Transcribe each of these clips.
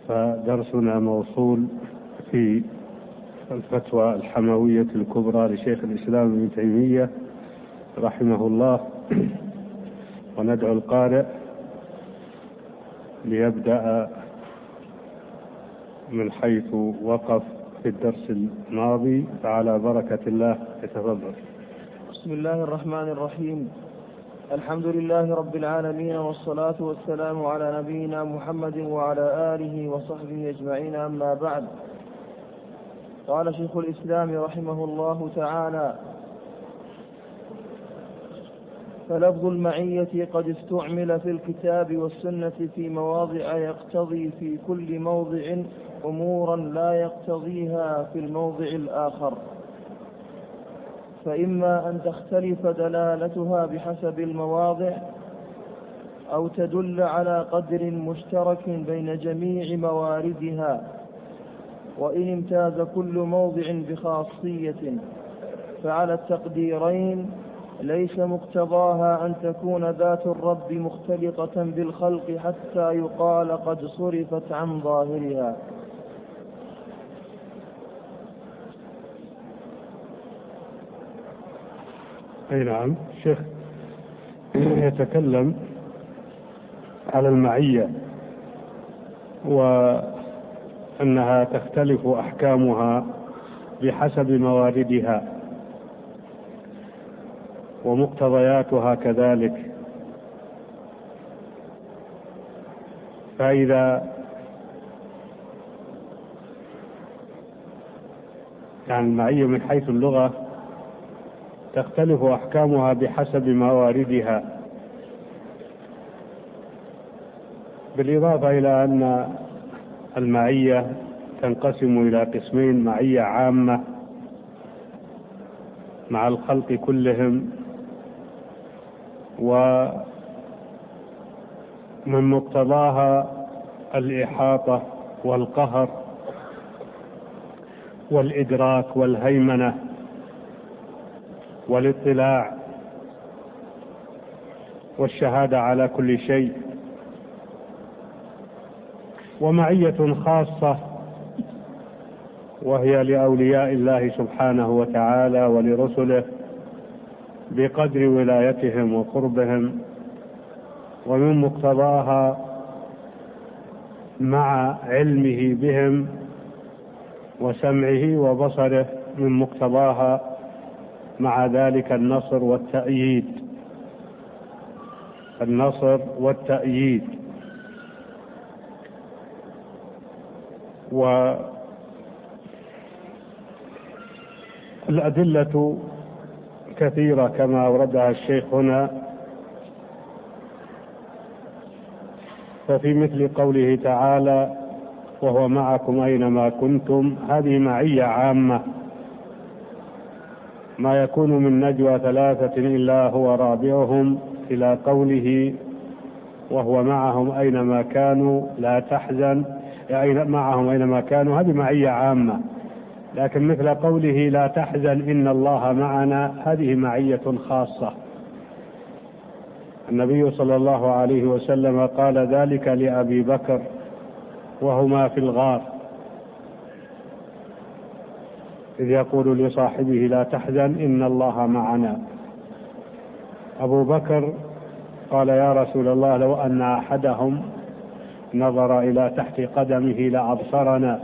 فدرسنا موصول في الفتوى الحموية الكبرى لشيخ الإسلام ابن تيمية رحمه الله، وندعو القارئ ليبدأ من حيث وقف في الدرس الماضي، فعلى بركة الله يتفضل. بسم الله الرحمن الرحيم. الحمد لله رب العالمين، والصلاة والسلام على نبينا محمد وعلى آله وصحبه أجمعين، أما بعد. قال شيخ الإسلام رحمه الله تعالى: فلفظ المعية قد استعمل في الكتاب والسنة في مواضع يقتضي في كل موضع أمورا لا يقتضيها في الموضع الآخر، فإما أن تختلف دلالتها بحسب المواضع، أو تدل على قدر مشترك بين جميع مواردها، وإن امتاز كل موضع بخاصية فعلى التقديرين ليس مقتضاها أن تكون ذات الرب مختلطة بالخلق حتى يقال قد صرفت عن ظاهرها. أي نعم، الشيخ يتكلم على المعية وأنها تختلف أحكامها بحسب مواردها ومقتضياتها كذلك. فإذا يعني المعية من حيث اللغة تختلف أحكامها بحسب مواردها، بالإضافة إلى أن المعية تنقسم إلى قسمين: معية عامة مع الخلق كلهم، ومن مقتضاها الإحاطة والقهر والإدراك والهيمنة والاطلاع والشهادة على كل شيء. ومعية خاصة وهي لأولياء الله سبحانه وتعالى ولرسله بقدر ولايتهم وقربهم، ومن مقتضاها مع علمه بهم وسمعه وبصره، من مقتضاها مع ذلك النصر والتأييد. النصر والتأييد. والأدلة كثيرة كما أوردها الشيخ هنا، ففي مثل قوله تعالى: وهو معكم أينما كنتم، هذه معية عامة، ما يكون من نجوى ثلاثة إلا هو رابعهم، إلى قوله: وهو معهم أينما كانوا لا تحزن، معهم أينما كانوا، هذه معية عامة. لكن مثل قوله: لا تحزن إن الله معنا، هذه معية خاصة. النبي صلى الله عليه وسلم قال ذلك لأبي بكر وهما في الغار، إذ يقول لصاحبه: لا تحزن إن الله معنا. أبو بكر قال: يا رسول الله، لو أن أحدهم نظر إلى تحت قدمه لأبصرنا.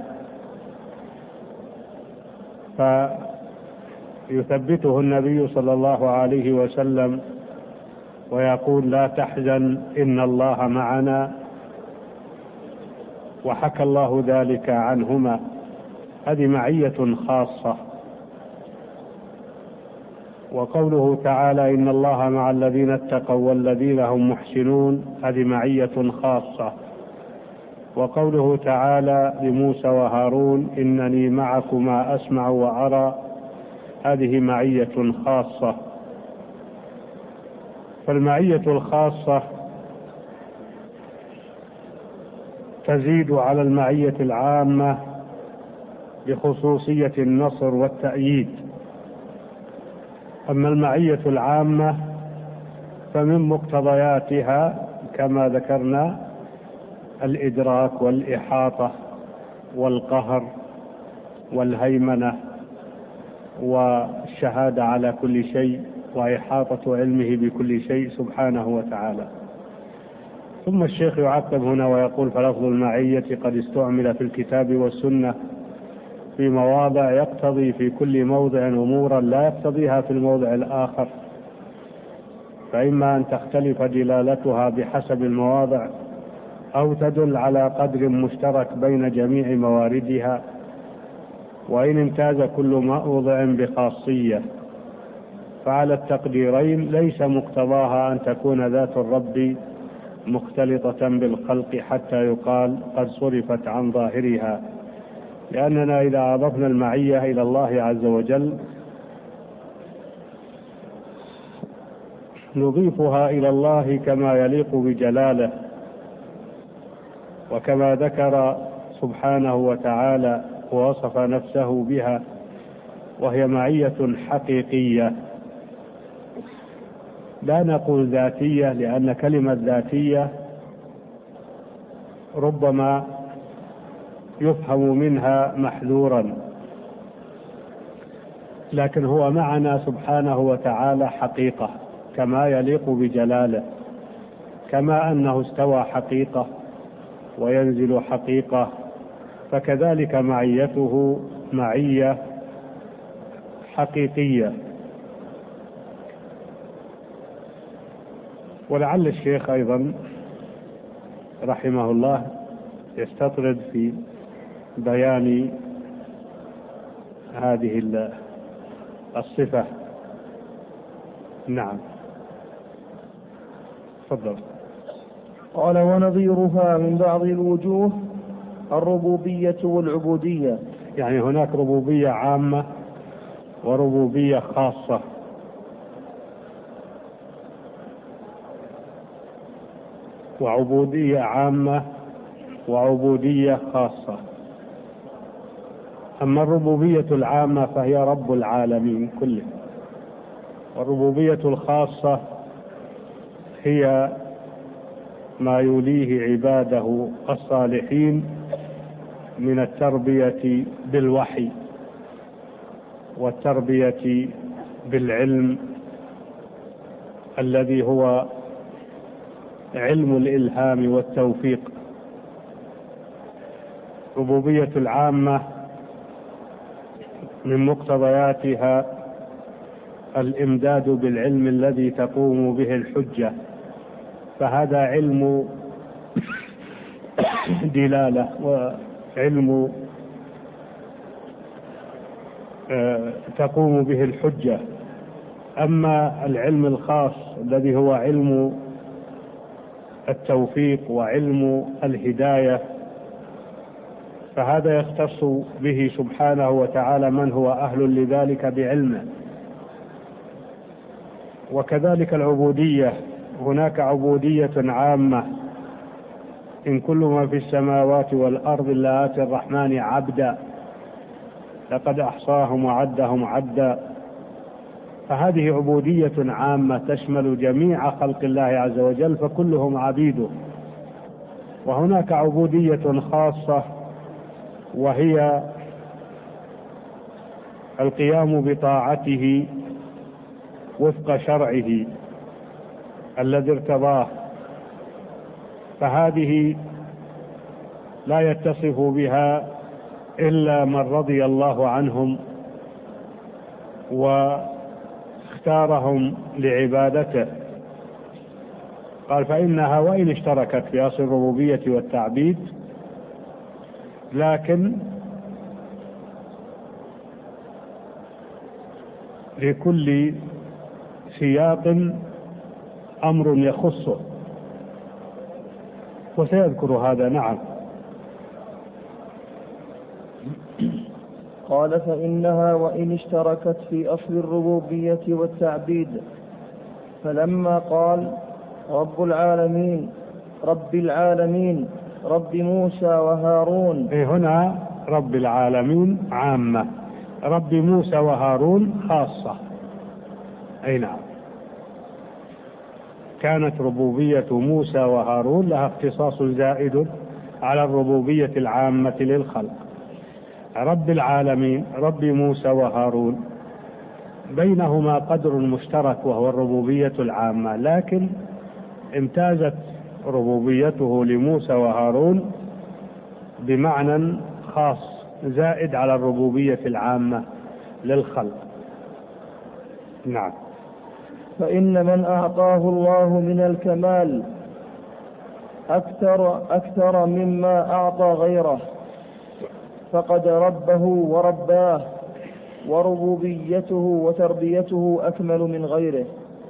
فيثبته النبي صلى الله عليه وسلم ويقول: لا تحزن إن الله معنا، وحكى الله ذلك عنهما. هذه معية خاصة. وقوله تعالى: إن الله مع الذين اتقوا والذين هم محسنون، هذه معية خاصة. وقوله تعالى لموسى وهارون: إنني معكما أسمع وأرى، هذه معية خاصة. فالمعية الخاصة تزيد على المعية العامة بخصوصية النصر والتأييد. أما المعية العامة فمن مقتضياتها كما ذكرنا الإدراك والإحاطة والقهر والهيمنة والشهادة على كل شيء وإحاطة علمه بكل شيء سبحانه وتعالى. ثم الشيخ يعقب هنا ويقول: فلفظ المعية قد استعمل في الكتاب والسنة في مواضع يقتضي في كل موضع أمورا لا يقتضيها في الموضع الآخر، فإما أن تختلف دلالتها بحسب المواضع أو تدل على قدر مشترك بين جميع مواردها، وإن امتاز كل موضع بخاصية، فعلى التقديرين ليس مقتضاها أن تكون ذات الرب مختلطة بالخلق حتى يقال قد صرفت عن ظاهرها، لأننا إذا أضفنا المعية إلى الله عز وجل نضيفها إلى الله كما يليق بجلاله، وكما ذكر سبحانه وتعالى ووصف نفسه بها، وهي معية حقيقية، لا نقول ذاتية، لأن كلمة ذاتية ربما يفهم منها محذورا، لكن هو معنا سبحانه وتعالى حقيقة كما يليق بجلاله، كما أنه استوى حقيقة وينزل حقيقة، فكذلك معيته معية حقيقية. ولعل الشيخ أيضا رحمه الله يستطرد في بيان هذه الصفة. نعم، تفضل. قال: ونظيرها من بعض الوجوه الربوبية والعبودية. يعني هناك ربوبية عامة وربوبية خاصة. وعبودية عامة وعبودية خاصة. أما الربوبية العامة فهي رب العالمين كله، والربوبية الخاصة هي ما يوليه عباده الصالحين من التربية بالوحي والتربية بالعلم الذي هو علم الإلهام والتوفيق. ربوبية العامة من مقتضياتها الإمداد بالعلم الذي تقوم به الحجة، فهذا علم دلالة وعلم تقوم به الحجة. أما العلم الخاص الذي هو علم التوفيق وعلم الهداية فهذا يختص به سبحانه وتعالى من هو أهل لذلك بعلمه. وكذلك العبودية، هناك عبودية عامة: إن كل ما في السماوات والأرض إلا آتي الرحمن عبدا لقد أحصاهم وعدهم عدا. فهذه عبودية عامة تشمل جميع خلق الله عز وجل، فكلهم عبيده. وهناك عبودية خاصة وهي القيام بطاعته وفق شرعه الذي ارتضاه، فهذه لا يتصف بها إلا من رضي الله عنهم واختارهم لعبادته. قال: فإنها وإن اشتركت في أصل الربوبية والتعبيد، لكن لكل سياق أمر يخصه، وسيذكر هذا. نعم. قال: فإنها وإن اشتركت في أصل الربوبية والتعبيد، فلما قال رب العالمين رب العالمين رب موسى وهارون، هنا رب العالمين عامة، رب موسى وهارون خاصة. أي نعم، كانت ربوبية موسى وهارون لها اختصاص زائد على الربوبية العامة للخلق. رب العالمين رب موسى وهارون بينهما قدر مشترك وهو الربوبية العامة، لكن امتازت ربوبيته لموسى وهارون بمعنى خاص زائد على الربوبية العامة للخلق. نعم. فإن من أعطاه الله من الكمال أكثر مما أعطى غيره فقد ربه ورباه، وربوبيته وتربيته أكمل من غيره.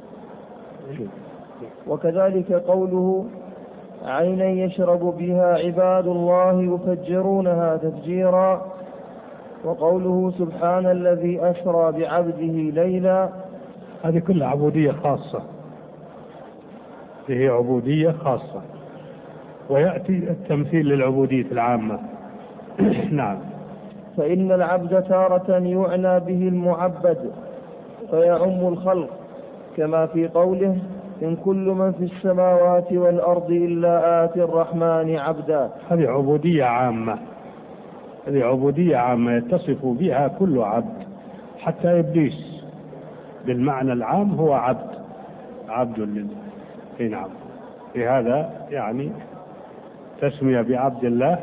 وكذلك قوله عينا يشرب بها عباد الله يفجرونها تفجيرا، وقوله سبحان الذي أسرى بعبده ليلا. هذه كلها عبودية خاصة، هي عبودية خاصة، ويأتي التمثيل للعبودية العامة. نعم. فإن العبد تارة يعنى به المعبد فيعم الخلق، كما في قوله إن كل من في السماوات والأرض إلا آتي الرحمن عبدا. هذه عبودية عامة، هذه عبودية عامة يتصف بها كل عبد، حتى إبليس بالمعنى العام هو عبد لله. نعم. لهذا يعني تسمية بعبد الله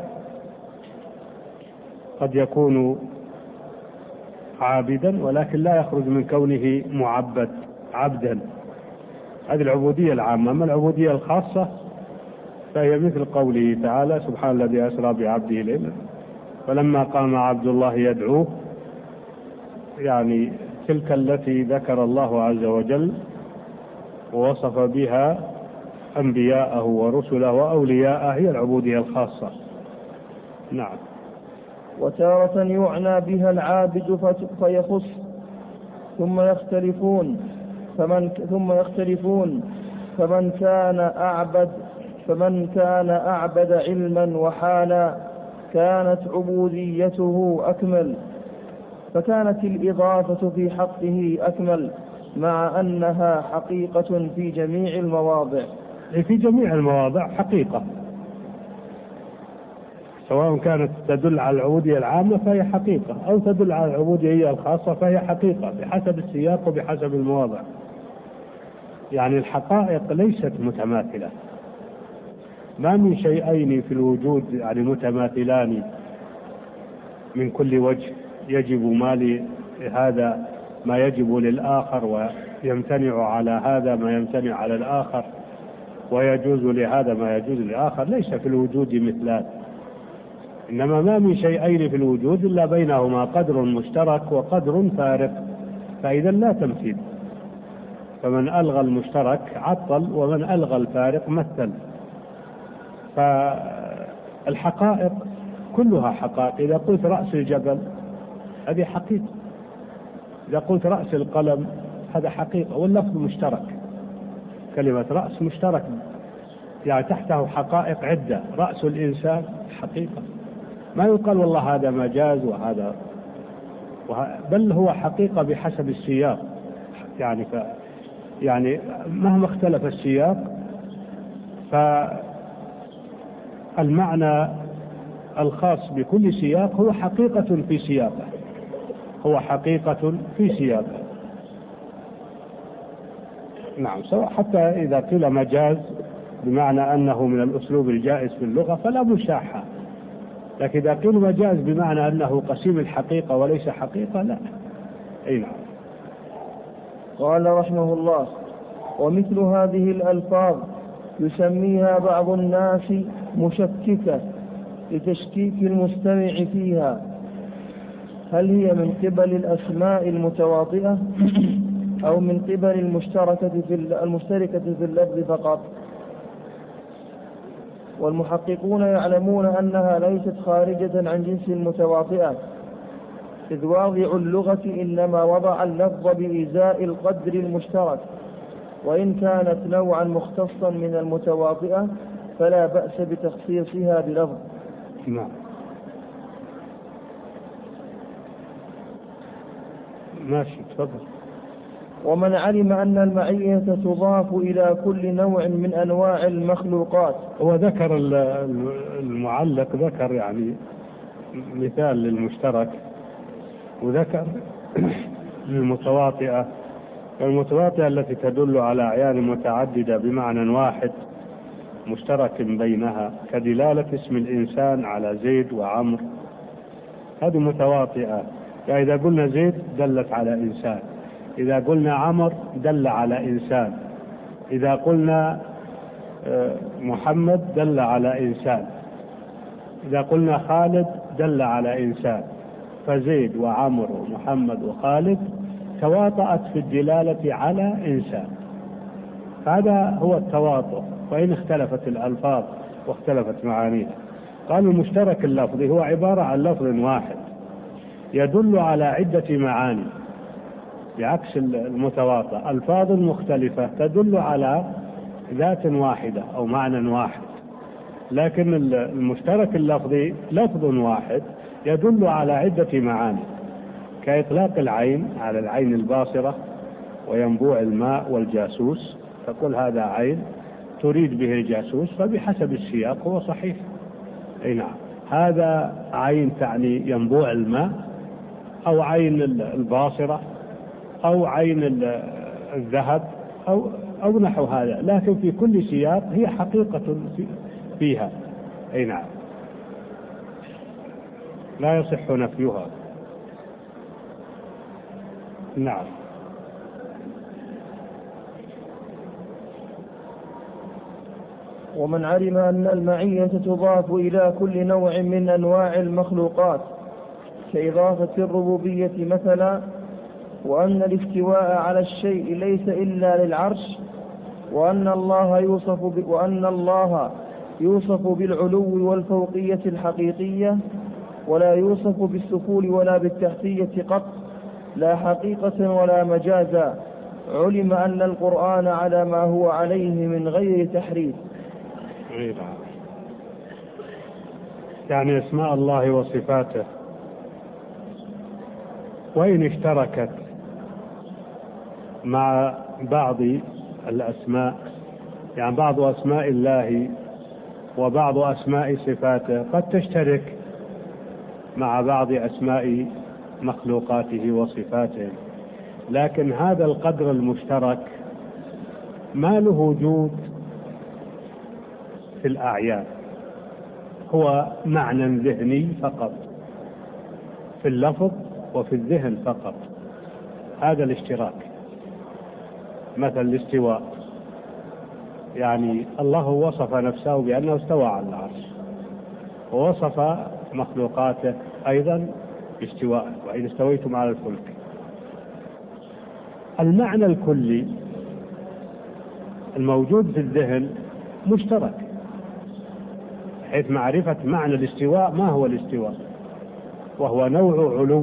قد يكون عابدا ولكن لا يخرج من كونه معبد عبدا. هذه العبودية العامة. أما العبودية الخاصة فهي مثل قوله تعالى سبحان الذي أسرى بعبده ليلا فلما قام عبد الله يدعوه، يعني تلك التي ذكر الله عز وجل ووصف بها أنبياءه ورسله وأولياءه هي العبودية الخاصة. نعم. وتارة يعنى بها العابد فيخص ثم يختلفون فمن كان أعبد علما وحالا كانت عبوديته أكمل، فكانت الإضافة في حقه أكمل مع أنها حقيقة في جميع المواضع. في جميع المواضع حقيقة، سواء كانت تدل على العبودية العامة فهي حقيقة أو تدل على العبودية الخاصة فهي حقيقة بحسب السياق وبحسب المواضع. يعني الحقائق ليست متماثلة، ما من شيئين في الوجود يعني متماثلان من كل وجه، يجب هذا ما يجب للآخر ويمتنع على هذا ما يمتنع على الآخر، ويجوز لهذا ما يجوز للآخر. ليس في الوجود مثلان، إنما ما من شيئين في الوجود إلا بينهما قدر مشترك وقدر فارق، فإذا لا تمثيل. فمن ألغى المشترك عطل، ومن ألغى الفارق مثل. فالحقائق كلها حقائق. إذا قلت رأس الجبل هذه حقيقة، إذا قلت رأس القلم هذا حقيقة، واللفظ مشترك. كلمة رأس مشترك يعني تحته حقائق عدة. رأس الإنسان حقيقة، ما يقال والله هذا مجاز وهذا بل هو حقيقة بحسب السياق. يعني مهما اختلف السياق فالمعنى الخاص بكل سياق هو حقيقة في سياقه، هو حقيقة في سياقه. نعم. سواء حتى إذا قيل مجاز بمعنى أنه من الأسلوب الجائز في اللغة فلا مشاحة، لكن إذا قيل مجاز بمعنى أنه قسيم الحقيقة وليس حقيقة لا. أي نعم. قال رحمه الله: ومثل هذه الألفاظ يسميها بعض الناس مشككة لتشكيك المستمع فيها، هل هي من قبل الأسماء المتواطئة أو من قبل المشتركة في اللفظ فقط؟ والمحققون يعلمون أنها ليست خارجة عن جنس المتواطئة، إذ واضع اللغة إنما وضع اللفظ بإزاء القدر المشترك، وإن كانت نوعا مختصا من المتواطئة فلا بأس بتخصيصها بلفظ. نعم. ماشي تفضل. ومن علم أن المعية تضاف إلى كل نوع من أنواع المخلوقات. وذكر المعلق ذكر يعني مثال للمشترك، وذكر المتواطئة، المتواطئة التي تدل على أعيان متعددة بمعنى واحد مشترك بينها، كدلالة اسم الإنسان على زيد وعمر، هذه متواطئة. يعني إذا قلنا زيد دلت على إنسان، إذا قلنا عمر دل على إنسان، إذا قلنا محمد دل على إنسان، إذا قلنا خالد دل على إنسان. فزيد وعمر ومحمد وخالد تواطأت في الدلالة على إنسان، هذا هو التواطؤ، وإن اختلفت الألفاظ واختلفت معانيها. قال المشترك اللفظي هو عبارة عن لفظ واحد يدل على عدة معاني، بعكس المتواطئ ألفاظ مختلفة تدل على ذات واحدة أو معنى واحد. لكن المشترك اللفظي لفظ واحد يدل على عدة معاني، كإطلاق العين على العين الباصرة وينبوع الماء والجاسوس، تقول هذا عين تريد به الجاسوس، فبحسب السياق هو صحيح. أي نعم، هذا عين تعني ينبوع الماء، أو عين الباصرة، أو عين الذهب، أو نحو هذا، لكن في كل سياق هي حقيقة فيها. أي نعم، لا يصح نفيها. نعم. ومن علم أن المعية تضاف إلى كل نوع من أنواع المخلوقات، كإضافة الربوبية مثلا، وأن الاستواء على الشيء ليس إلا للعرش، وأن الله يوصف بالعلو والفوقية الحقيقية، ولا يوصف بالسفول ولا بالتحتية قط، لا حقيقة ولا مجازا، علم أن القرآن على ما هو عليه من غير تحريف. يعني اسماء الله وصفاته وإن اشتركت مع بعض الأسماء، يعني بعض أسماء الله وبعض أسماء صفاته قد تشترك مع بعض أسماء مخلوقاته وصفاته، لكن هذا القدر المشترك ما له وجود في الأعيان، هو معنى ذهني فقط، في اللفظ وفي الذهن فقط، هذا الاشتراك. مثل الاستواء، يعني الله وصف نفسه بأنه استوى على العرش، ووصف مخلوقاته أيضا باستواء، وإن استويتم على الفلك. المعنى الكلي الموجود في الذهن مشترك، حيث معرفة معنى الاستواء، ما هو الاستواء؟ وهو نوع علو،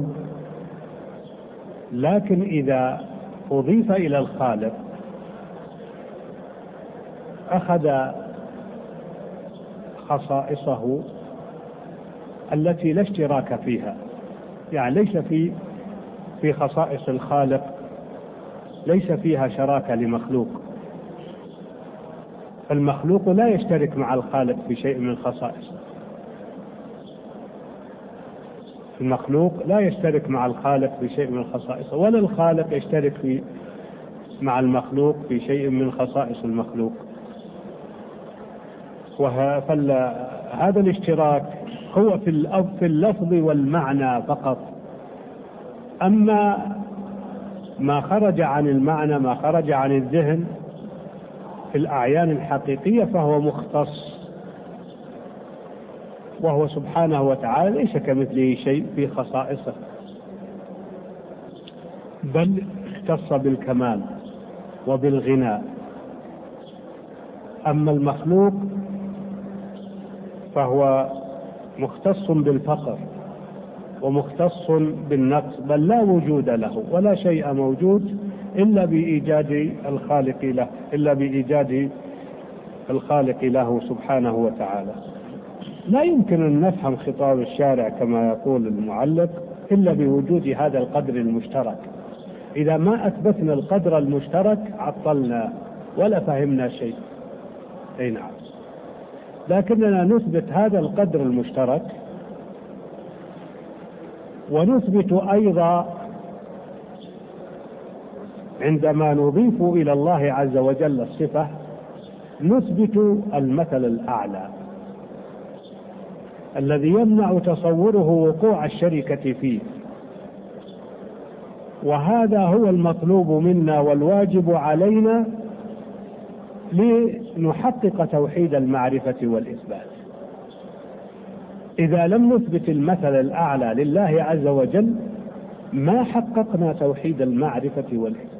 لكن إذا أضيف إلى الخالق أخذ خصائصه التي لا اشتراك فيها، يعني ليس في خصائص الخالق ليس فيها شراكة لمخلوق، المخلوق لا يشترك مع الخالق في شيء من خصائصه، المخلوق لا يشترك مع الخالق في شيء من خصائصه، ولا الخالق يشترك مع المخلوق في شيء من خصائص المخلوق. هذا الاشتراك هو في اللفظ والمعنى فقط، أما ما خرج عن المعنى، ما خرج عن الذهن في الأعيان الحقيقية فهو مختص، وهو سبحانه وتعالى ليس كمثله شيء في خصائصه، بل اختص بالكمال وبالغنى. أما المخلوق فهو مختص بالفقر ومختص بالنقص، بل لا وجود له ولا شيء موجود إلا بإيجاد الخالق له، إلا بإيجاد الخالق له سبحانه وتعالى. لا يمكن أن نفهم خطاب الشارع كما يقول المعلق إلا بوجود هذا القدر المشترك، إذا ما أثبتنا القدر المشترك عطلنا ولا فهمنا شيء. أي نعم. لكننا نثبت هذا القدر المشترك، ونثبت أيضا عندما نضيف إلى الله عز وجل الصفة نثبت المثل الأعلى الذي يمنع تصوره وقوع الشركة فيه. وهذا هو المطلوب منا والواجب علينا لنحقق توحيد المعرفة والإثبات. إذا لم نثبت المثل الأعلى لله عز وجل ما حققنا توحيد المعرفة والإثبات.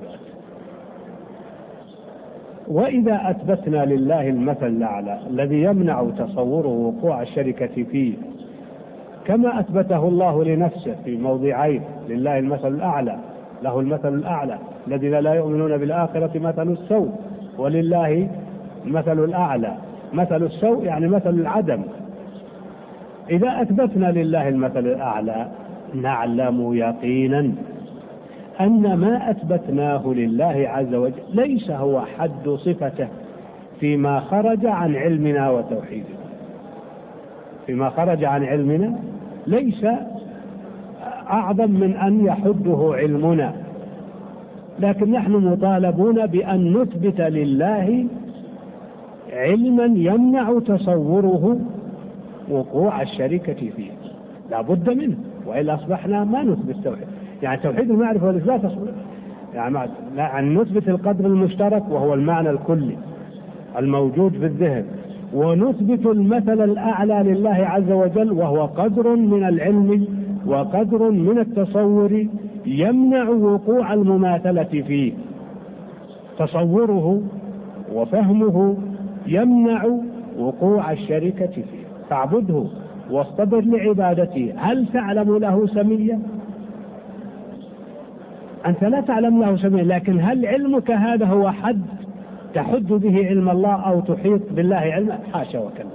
وإذا أثبتنا لله المثل الأعلى الذي يمنع تصوره وقوع الشركة فيه كما أثبته الله لنفسه في موضعين، لله المثل الأعلى، له المثل الأعلى، الذين لا يؤمنون بالآخرة مثل السوء، ولله المثل الأعلى مثل السوء يعني مثل العدم. إذا أثبتنا لله المثل الأعلى نعلم يقينا أن ما أثبتناه لله عز وجل ليس هو حد صفته فيما خرج عن علمنا وتوحيدنا. فيما خرج عن علمنا ليس أعظم من أن يحده علمنا، لكن نحن مطالبون بأن نثبت لله علما يمنع تصوره وقوع الشركة فيه، لا بد منه، وإلا أصبحنا ما نثبت توحيد. يعني توحيد المعرفة والإثبات يعني نثبت القدر المشترك وهو المعنى الكلي الموجود في الذهن، ونثبت المثل الأعلى لله عز وجل وهو قدر من العلم وقدر من التصور يمنع وقوع المماثلة فيه. تصوره وفهمه يمنع وقوع الشركة فيه. فاعبده واصطبر لعبادته. هل تعلم له سميا؟ أنت لا تعلم له سميا، لكن هل علمك هذا هو حد تحد به علم الله أو تحيط بالله علما؟ حاشا وكلا.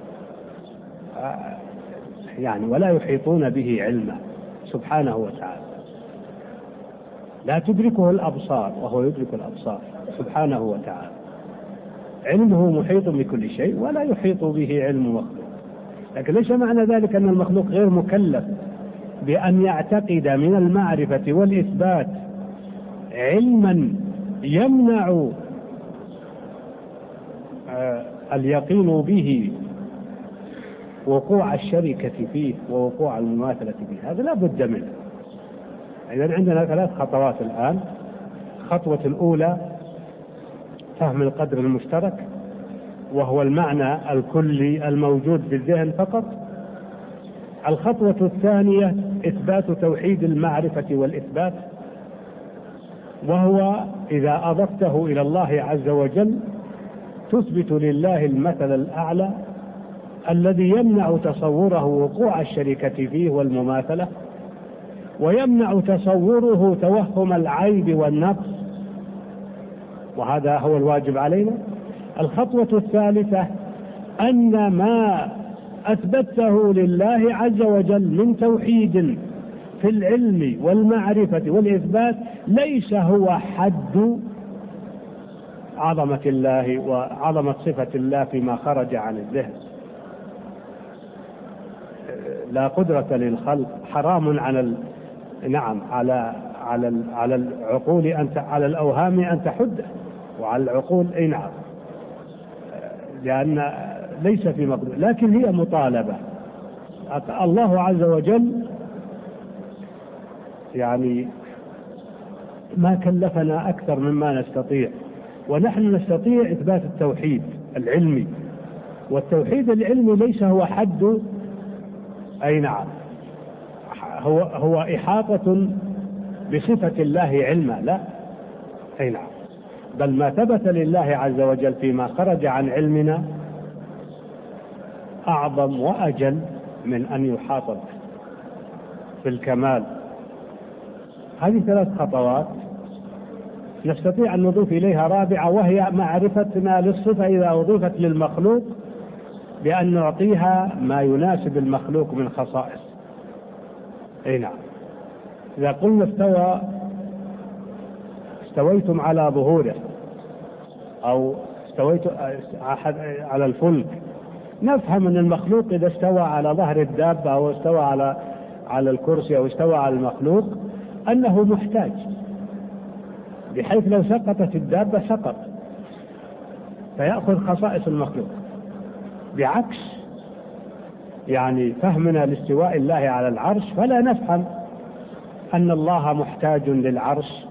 يعني ولا يحيطون به علما سبحانه وتعالى. لا تدركه الأبصار وهو يدرك الأبصار سبحانه وتعالى. علمه محيط بكل شيء ولا يحيط به علم مخلوق. لكن ليس معنى ذلك أن المخلوق غير مكلف بأن يعتقد من المعرفة والإثبات علما يمنع اليقين به وقوع الشركة فيه ووقوع المماثلة فيه. هذا لا بد منه. إذن عندنا 3 خطوات الآن. الخطوة الأولى فهم القدر المشترك وهو المعنى الكلي الموجود بالذهن فقط. الخطوة الثانية إثبات توحيد المعرفة والإثبات، وهو إذا أضفته إلى الله عز وجل تثبت لله المثل الأعلى الذي يمنع تصوره وقوع الشركة فيه والمماثلة، ويمنع تصوره توهم العيب والنقص، وهذا هو الواجب علينا. الخطوة الثالثة أن ما أثبته لله عز وجل من توحيد في العلم والمعرفة والإثبات ليس هو حد عظمة الله وعظمة صفة الله فيما خرج عن الذهن. لا قدرة للخلق، حرام على العقول على الأوهام أن تحده، وعلى العقول أي نعم، لأن ليس في مقدور، لكن هي مطالبة. الله عز وجل يعني ما كلفنا أكثر مما نستطيع، ونحن نستطيع إثبات التوحيد العلمي، والتوحيد العلمي ليس هو حد أي نعم هو إحاطة بصفة الله علما، لا أي نعم، بل ما ثبت لله عز وجل فيما خرج عن علمنا أعظم وأجل من أن يحاط به في الكمال. هذه 3 خطوات نستطيع أن نضيف إليها رابعة، وهي معرفتنا للصفة إذا أضيفت للمخلوق بأن نعطيها ما يناسب المخلوق من خصائص. أي نعم، إذا قلنا استوى استويتم على ظهوره أو استويتم على الفلك، نفهم أن المخلوق إذا استوى على ظهر الدابة أو استوى على الكرسي أو استوى على المخلوق أنه محتاج، بحيث لو سقطت الدابة سقط فيأخذ خصائص المخلوق. بعكس يعني فهمنا لاستواء الله على العرش، فلا نفهم أن الله محتاج للعرش،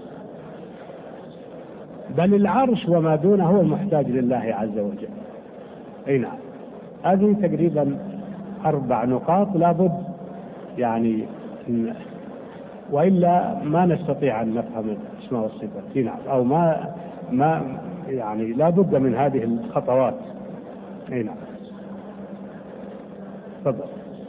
بل العرش وما دونه هو المحتاج لله عز وجل. أي نعم، هذه تقريبا 4 نقاط لابد يعني، وإلا ما نستطيع أن نفهم الأسماء والصفات. نعم، أو ما يعني لابد من هذه الخطوات. أي نعم، تفضل.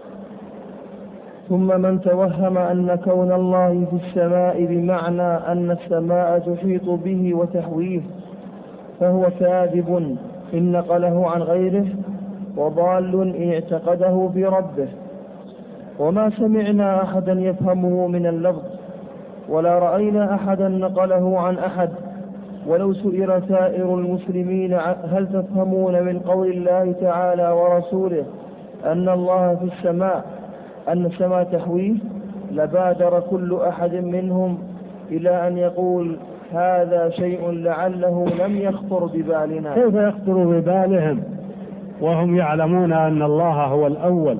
ثم من توهم أن كون الله في السماء بمعنى أن السماء تحيط به وتحويه فهو كاذب إن نقله عن غيره، وضال إن اعتقده بربه. وما سمعنا أحدا يفهمه من اللفظ، ولا رأينا أحدا نقله عن أحد. ولو سئل سائر المسلمين هل تفهمون من قول الله تعالى ورسوله أن الله في السماء أن السماء تحويه، لبادر كل أحد منهم إلى أن يقول هذا شيء لعله لم يخطر ببالنا. كيف يخطر ببالهم وهم يعلمون أن الله هو الأول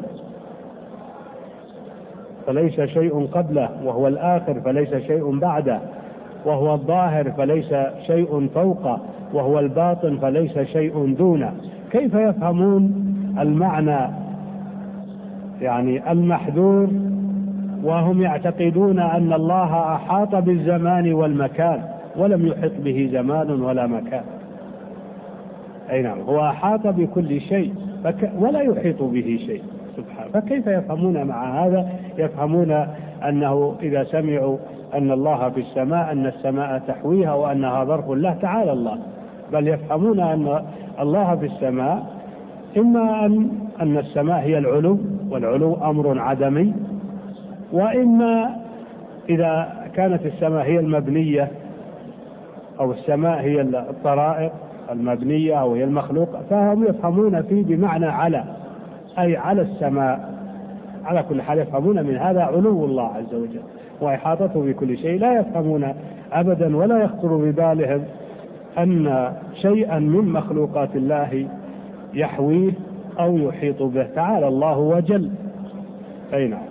فليس شيء قبله، وهو الآخر فليس شيء بعده، وهو الظاهر فليس شيء فوقه، وهو الباطن فليس شيء دونه. كيف يفهمون المعنى يعني المحذور وهم يعتقدون أن الله أحاط بالزمان والمكان ولم يحط به زمان ولا مكان؟ أي نعم، هو أحاط بكل شيء ولا يحيط به شيء سبحانه. فكيف يفهمون مع هذا؟ يفهمون أنه إذا سمعوا أن الله في السماء أن السماء تحويها وأنها ظرف الله تعالى الله، بل يفهمون أن الله في السماء إما أن السماء هي العلو، والعلو أمر عدمي، وإما إذا كانت السماء هي المبنية أو السماء هي الطرائق المبنية أو هي المخلوق، فهم يفهمون فيه بمعنى على، أي على السماء. على كل حال يفهمون من هذا علو الله عز وجل وإحاطته بكل شيء. لا يفهمون أبدا ولا يخطر ببالهم أن شيئا من مخلوقات الله يحويه أو يحيط به، تعالى الله وجل. أي نعم.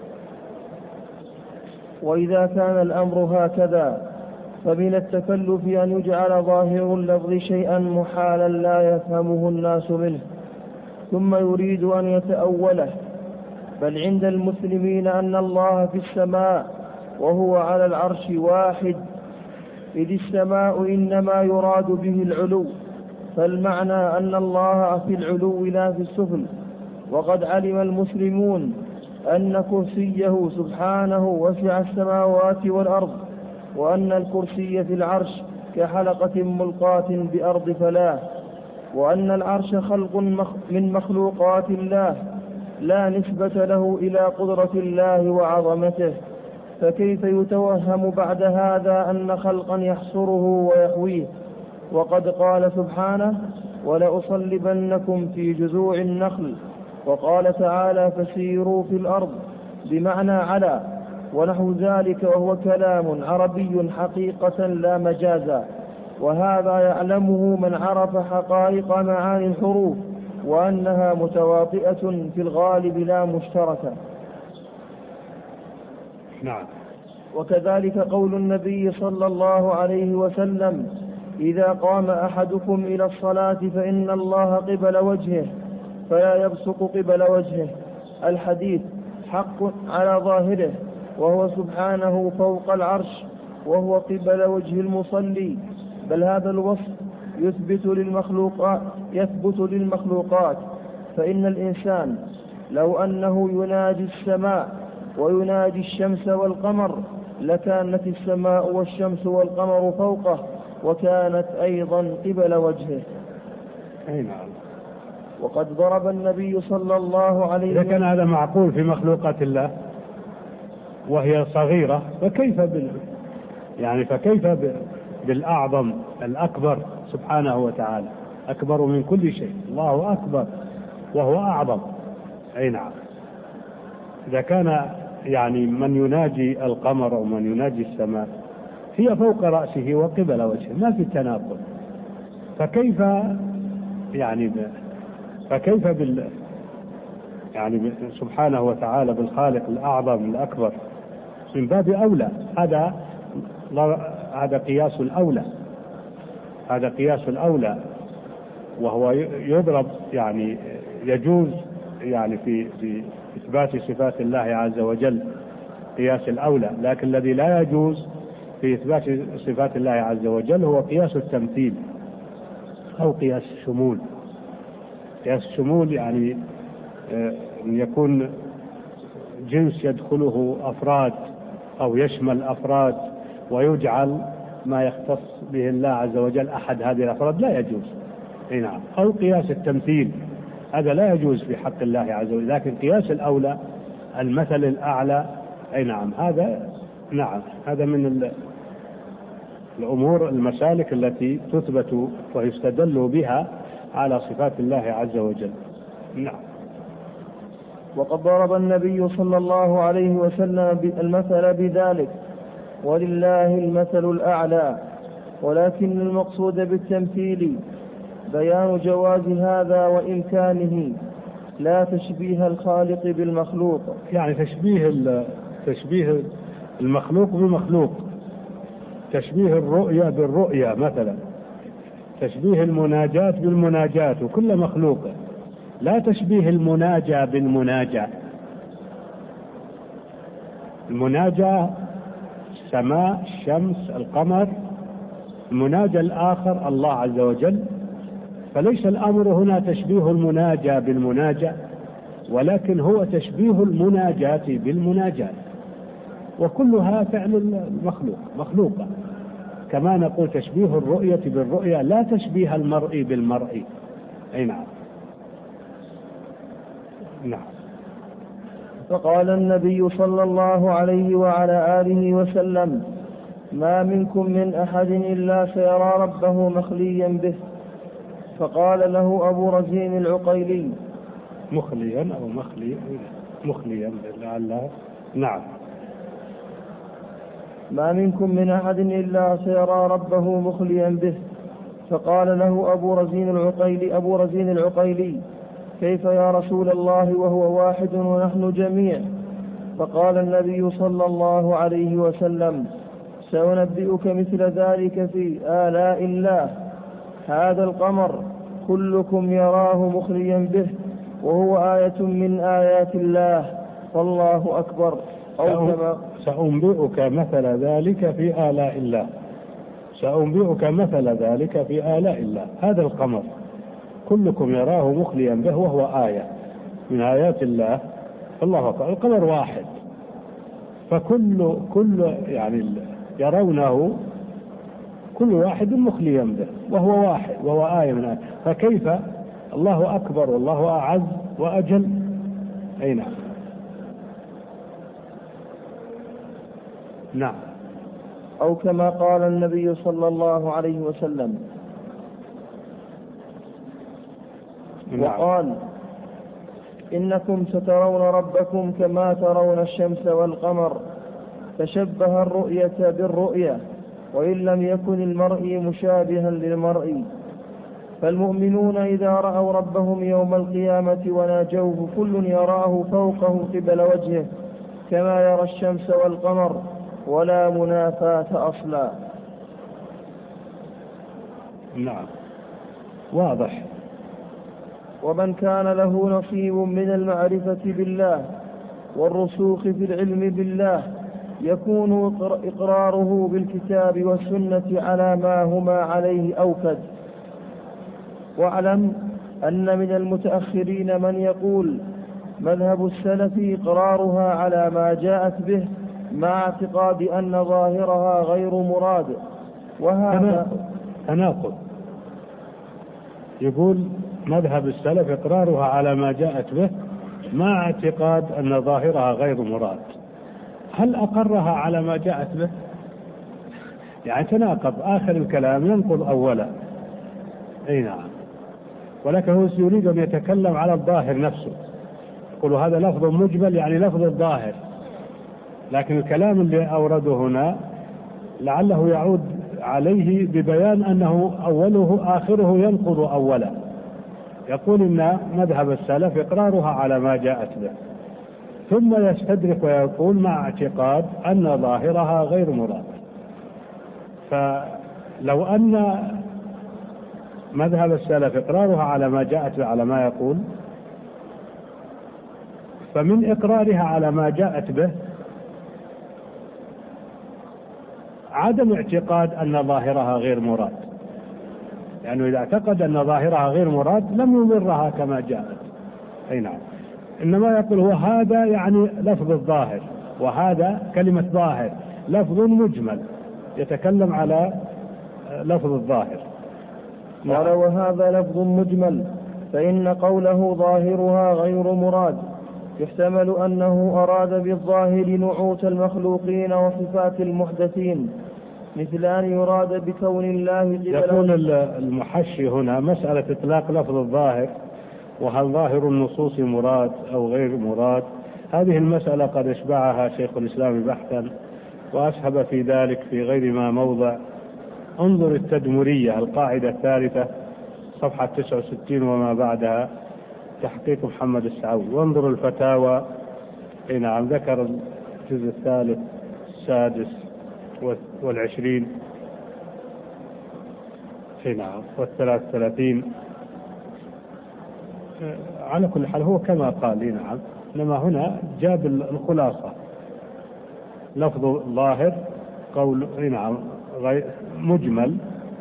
وإذا كان الأمر هكذا فمن التكلف أن يجعل ظاهر اللفظ شيئا محالا لا يفهمه الناس منه ثم يريد أن يتأوله. بل عند المسلمين أن الله في السماء وهو على العرش واحد، إذ السماء إنما يراد به العلو، فالمعنى أن الله في العلو لا في السفل. وقد علم المسلمون أن كرسيه سبحانه وسع السماوات والأرض، وأن الكرسي في العرش كحلقة ملقاة بأرض فلاة، وأن العرش خلق من مخلوقات الله لا نسبة له إلى قدرة الله وعظمته. فكيف يتوهم بعد هذا أن خلقا يحصره ويحويه؟ وقد قال سبحانه ولأصلبنكم في جذوع النخل، وقال تعالى فسيروا في الأرض بمعنى على، ونحو ذلك، وهو كلام عربي حقيقة لا مجازا. وهذا يعلمه من عرف حقائق معاني الحروف وأنها متواطئة في الغالب لا مشتركة. نعم. وكذلك قول النبي صلى الله عليه وسلم إذا قام أحدكم إلى الصلاة فإن الله قبل وجهه فلا يبصق قبل وجهه. الحديث حق على ظاهره، وهو سبحانه فوق العرش وهو قبل وجه المصلي. بل هذا الوصف يثبت للمخلوقات، فإن الإنسان لو أنه يناجي السماء ويناجي الشمس والقمر لكانت السماء والشمس والقمر فوقه وكانت أيضا قبل وجهه. أي نعم. وقد ضرب النبي صلى الله عليه وسلم. إذا كان هذا معقول في مخلوقات الله وهي صغيرة، فكيف فكيف بالأعظم الأكبر سبحانه وتعالى، أكبر من كل شيء، الله أكبر وهو أعظم. أي نعم. إذا كان يعني من يناجي القمر أو من يناجي السماء هي فوق رأسه وقبل وجهه، ما في تناقض، فكيف يعني سبحانه وتعالى بالخالق الأعظم الأكبر؟ من باب أولى. هذا قياس الأولى، هذا قياس الأولى، وهو يضرب يعني يجوز يعني في إثبات صفات الله عز وجل قياس الأولى، لكن الذي لا يجوز في إثبات صفات الله عز وجل هو قياس التمثيل أو قياس الشمول. قياس الشمول يعني يكون جنس يدخله أفراد أو يشمل أفراد ويجعل ما يختص به الله عز وجل أحد هذه الأفراد، لا يجوز. نعم. أو قياس التمثيل، هذا لا يجوز في حق الله عز وجل، لكن قياس الأولى المثل الأعلى، أي نعم، هذا من الأمور المسالك التي تثبت ويستدل بها على صفات الله عز وجل. نعم. وقد ضرب النبي صلى الله عليه وسلم المثل بذلك، ولله المثل الأعلى، ولكن المقصود بالتمثيل بيان جواز هذا وإمكانه، لا تشبيه الخالق بالمخلوق. يعني تشبيه المخلوق بالمخلوق، تشبيه الرؤيا بالرؤيا مثلا، تشبيه المناجاة بالمناجاة، وكل مخلوق، لا تشبيه المناجى بالمناجى. المناجى السماء، الشمس، القمر، المناجى الآخر الله عز وجل، فليس الأمر هنا تشبيه المناجى بالمناجى، ولكن هو تشبيه المناجاة بالمناجاة، وكلها فعل المخلوق مخلوقة، كما نقول تشبيه الرؤية بالرؤية، لا تشبيه المرء بالمرء. أي نعم. نعم. فقال النبي صلى الله عليه وعلى آله وسلم: ما منكم من أحد إلا سيرى ربه مخليا به. فقال له أبو رزين العقيلي: مخليا أو مخليا لعله. نعم. ما منكم من أحد إلا سيرى ربه مخليا به. فقال له أبو رزين العقيلي: كيف يا رسول الله وهو واحد ونحن جميع؟ فقال النبي صلى الله عليه وسلم: سأنبئك مثل ذلك في آلاء الله. هذا القمر كلكم يراه مخليا به، وهو آية من آيات الله، والله أكبر. سأنبئك مثل ذلك في آلاء الله. سأنبئك مثل ذلك في آلاء الله. هذا القمر كلكم يراه مخليا به، وهو آية من آيات الله، الله أكبر. القمر واحد، فكل يعني يرونه كل واحد مخليا به، وهو واحد وهو آية من آية، فكيف الله أكبر والله أعز وأجل. أي نعم. نعم. أو كما قال النبي صلى الله عليه وسلم. نعم. وقال: إنكم سترون ربكم كما ترون الشمس والقمر، تشبه الرؤية بالرؤية، وإن لم يكن المرء مشابها للمرء. فالمؤمنون إذا رأوا ربهم يوم القيامة وناجوه كل يراه فوقه قبل وجهه كما يرى الشمس والقمر، ولا منافاة أصلا. نعم، واضح. ومن كان له نصيب من المعرفة بالله والرسوخ في العلم بالله يكون إقراره بالكتاب والسنة على ما هما عليه أوكد. واعلم أن من المتأخرين من يقول: مذهب السلف إقرارها على ما جاءت به مع اعتقاد أن ظاهرها غير مراد. وهذا تناقض. يقول مذهب السلف إقرارها على ما جاءت به مع اعتقاد أن ظاهرها غير مراد. هل أقرها على ما جاءت به؟ يعني تناقض، آخر الكلام ينقض أولا. أي نعم. ولكن هو يريد أن يتكلم على الظاهر نفسه، يقول هذا لفظ مجمل يعني لفظ الظاهر، لكن الكلام اللي أورده هنا لعله يعود عليه ببيان أنه أوله آخره ينقض أولا. يقول إن مذهب السلف إقرارها على ما جاءت به، ثم يستدرك ويقول مع اعتقاد أن ظاهرها غير مراد. فلو أن مذهب السلف إقرارها على ما جاءت به على ما يقول، فمن إقرارها على ما جاءت به عدم اعتقاد أن ظاهرها غير مراد، لأنه يعني إذا اعتقد أن ظاهرها غير مراد لم يمرها كما جاءت. أي نعم. إنما يقول هو هذا يعني لفظ الظاهر، وهذا كلمة ظاهر لفظ مجمل، يتكلم على لفظ الظاهر. قال وهذا لفظ مجمل، فإن قوله ظاهرها غير مراد يحتمل أنه أراد بالظاهر نعوت المخلوقين وصفات المحدثين، مثل أن يراد بكون الله يقول المحشي هنا مسألة إطلاق لفظ الظاهر، وهل ظاهر النصوص مراد أو غير مراد، هذه المسألة قد اشبعها شيخ الإسلام بحثا وأسهب في ذلك في غير ما موضع. انظر التدمرية القاعدة الثالثة صفحة 69 وما بعدها، تحقيق محمد السعوي، وانظر الفتاوى. نعم، ذكر الجزء الثالث السادس والعشرين، نعم، وال33. على كل حال هو كما قال. نعم. إنما هنا جاب الخلاصة، لفظ ظاهر قول نعم مجمل،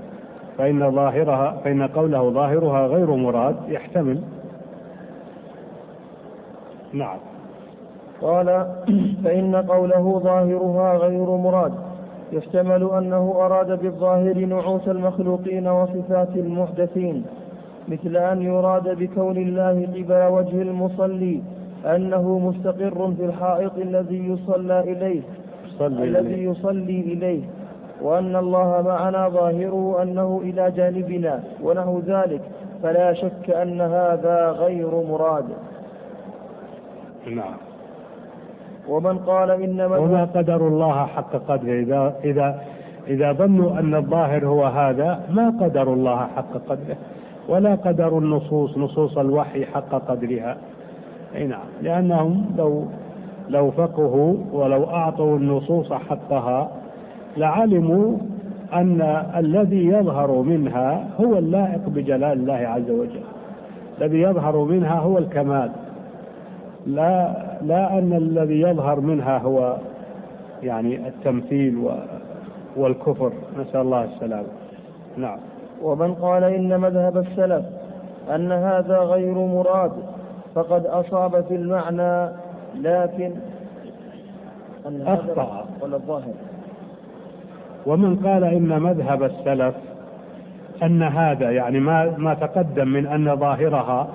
فإن قوله ظاهرها غير مراد يحتمل. نعم. قال فإن قوله ظاهرها غير مراد يحتمل أنه أراد بالظاهر نعوت المخلوقين وصفات المحدثين، مثل أن يراد بكون الله قبل وجه المصلي أنه مستقر في الحائط الذي يصلي إليه، وأن الله معنا ظاهره أنه إلى جانبنا ونحو ذلك، فلا شك أن هذا غير مراد. نعم. ومن قال وما قدر الله حق قدره، إذا ظنوا أن الظاهر هو هذا ما قدر الله حق قدره، ولا قدر نصوص الوحي حق قدرها. أي نعم. لأنهم لو فقهوا ولو أعطوا النصوص حقها لعلموا أن الذي يظهر منها هو اللائق بجلال الله عز وجل، الذي يظهر منها هو الكمال، لا أن الذي يظهر منها هو يعني التمثيل والكفر، نسأل الله السلامة. نعم. ومن قال إن مذهب السلف أن هذا غير مراد فقد أصاب في المعنى، لكن أن أخطأ ولا الظاهر. ومن قال إن مذهب السلف أن هذا يعني ما تقدم من أن ظاهرها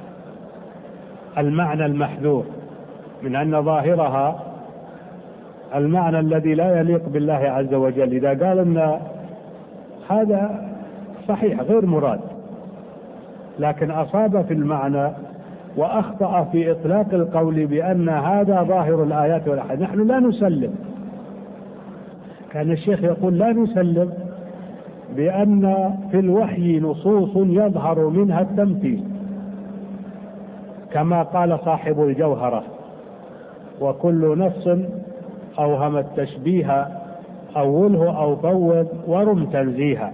المعنى المحذور، من أن ظاهرها المعنى الذي لا يليق بالله عز وجل، إذا قال أن هذا صحيح غير مراد لكن أصاب في المعنى وأخطأ في إطلاق القول بأن هذا ظاهر الآيات والأحاديث، نحن لا نسلم. كان الشيخ يقول لا نسلم بأن في الوحي نصوص يظهر منها التمثيل، كما قال صاحب الجوهرة: وكل نص أوهم التشبيه أوله أو فوض ورم تنزيها.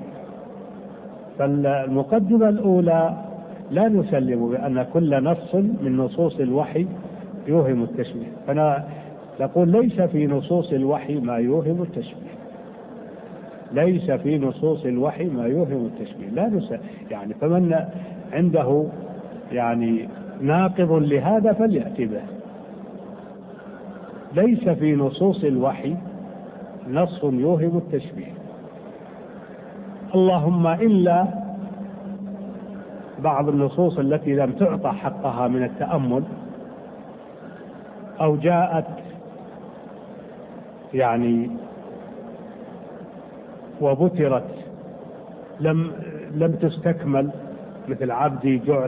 فالمقدمة الأولى لا نسلم بأن كل نص من نصوص الوحي يوهم التشبيه، فأنا نقول ليس في نصوص الوحي ما يوهم التشبيه، ليس في نصوص الوحي ما يوهم التشبيه، لا نسلم يعني. فمن عنده يعني ناقض لهذا فليأتي به. ليس في نصوص الوحي نص يوهم التشبيه، اللهم إلا بعض النصوص التي لم تعطى حقها من التأمل، أو جاءت يعني وبترت لم تستكمل، مثل عبدي جعت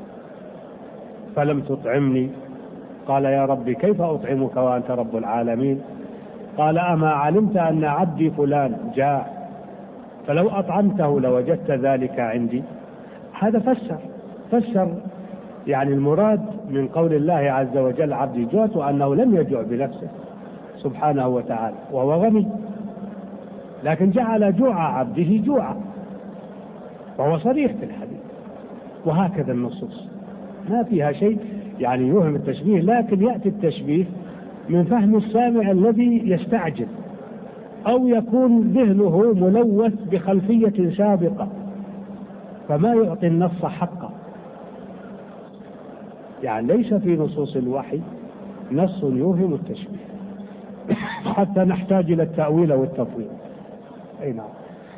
فلم تطعمني، قال يا ربي كيف أطعمك وأنت رب العالمين؟ قال أما علمت أن عبدي فلان جاع فلو أطعمته لوجدت ذلك عندي. هذا فسر يعني المراد من قول الله عز وجل عبدي جعت، وأنه لم يجوع بنفسه سبحانه وتعالى وهو غني، لكن جعل جوع عبده جوعا، وهو صريح في الحديث. وهكذا النصوص ما فيها شيء يعني يوهم التشبيه، لكن يأتي التشبيه من فهم السامع الذي يستعجل أو يكون ذهنه ملوث بخلفية سابقة فما يعطي النص حقه. يعني ليس في نصوص الوحي نص يوهم التشبيه حتى نحتاج إلى التأويل والتفويض. أي نعم.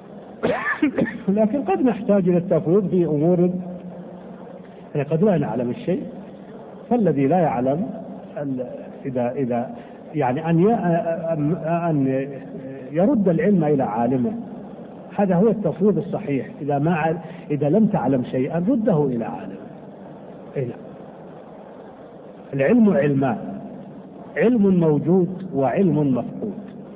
لكن قد نحتاج إلى التفويض في أمور يعني قد لا نعلم الشيء، فالذي لا يعلم إذا يعني أن يرد العلم إلى عالمه، هذا هو التفويض الصحيح. إذا لم تعلم شيئا رده إلى عالمه. أي نعم. العلم علمان، علم موجود وعلم مفقود،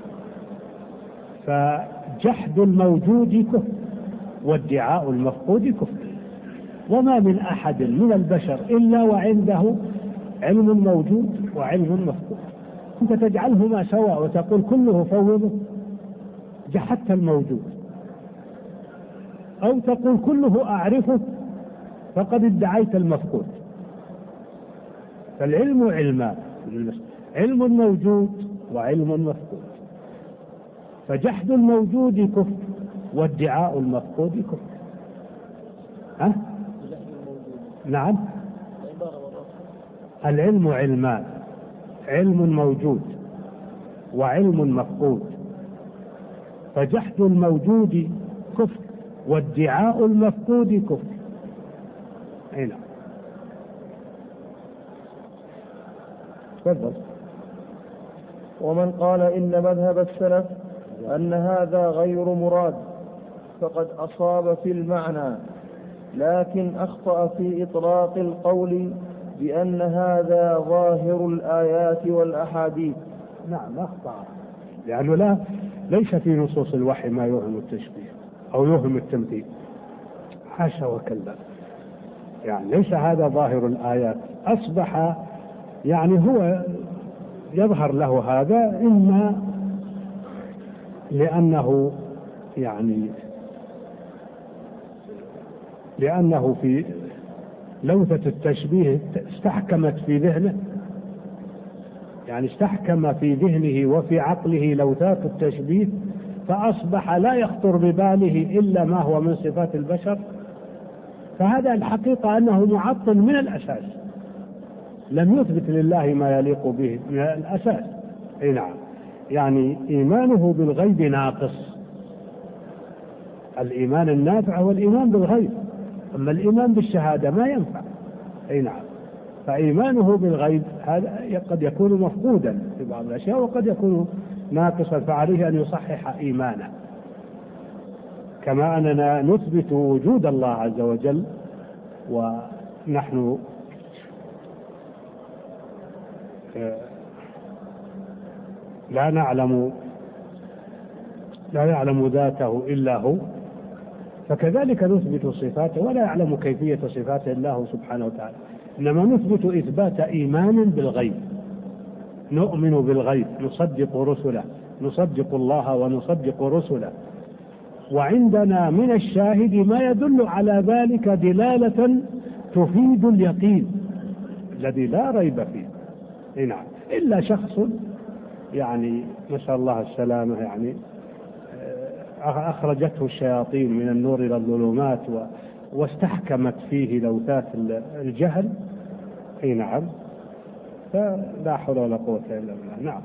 فجحد الموجود كفر وادعاء المفقود كفر. وما من أحد من البشر إلا وعنده علم موجود وعلم مفقود. أنت تجعلهما سواء وتقول كله فوضه، جحدت الموجود، أو تقول كله أعرفه فقد ادعيت المفقود. فالعلم علمان، علم موجود وعلم مفقود، فجحد الموجود كفر وادعاء المفقود كفر. ها؟ نعم. العلم علمان، علم موجود وعلم مفقود، فجحد الموجود كفر وادعاء المفقود كفر. أي نعم. تفضل. ومن قال إن مذهب السلف أن هذا غير مراد فقد أصاب في المعنى، لكن أخطأ في إطلاق القول بأن هذا ظاهر الآيات والأحاديث. نعم أخطأ، لأنه ليس في نصوص الوحي ما يوهم التشبيه أو يوهم التمثيل، حاشا وكلا. يعني ليس هذا ظاهر الآيات، أصبح يعني هو يظهر له هذا إما لأنه في لوثة التشبيه استحكمت في ذهنه، يعني استحكم في ذهنه وفي عقله لوثات التشبيه، فأصبح لا يخطر بباله إلا ما هو من صفات البشر. فهذا الحقيقة أنه معطل من الأساس، لم يثبت لله ما يليق به من الأساس. أي نعم. يعني إيمانه بالغيب ناقص. الإيمان النافع هو الإيمان بالغيب، أما الإيمان بالشهادة ما ينفع. أي نعم. فإيمانه بالغيب هذا قد يكون مفقودا في بعض الأشياء وقد يكون ناقصا، فعليه أن يصحح إيمانه، كما أننا نثبت وجود الله عز وجل ونحن لا نعلم ذاته إلا هو، فكذلك نثبت صفاته ولا يعلم كيفية صفاته إلا هو سبحانه وتعالى. إنما نثبت إثبات إيمان بالغيب، نؤمن بالغيب، نصدق رسله، نصدق الله ونصدق رسله، وعندنا من الشاهد ما يدل على ذلك دلالة تفيد اليقين الذي لا ريب فيه. نعم. إلا شخص يعني نسأل الله السلامة، يعني أخرجته الشياطين من النور إلى الظلمات واستحكمت فيه لوثات الجهل. أي نعم. فلا حول ولا قوة إلا بالله. نعم.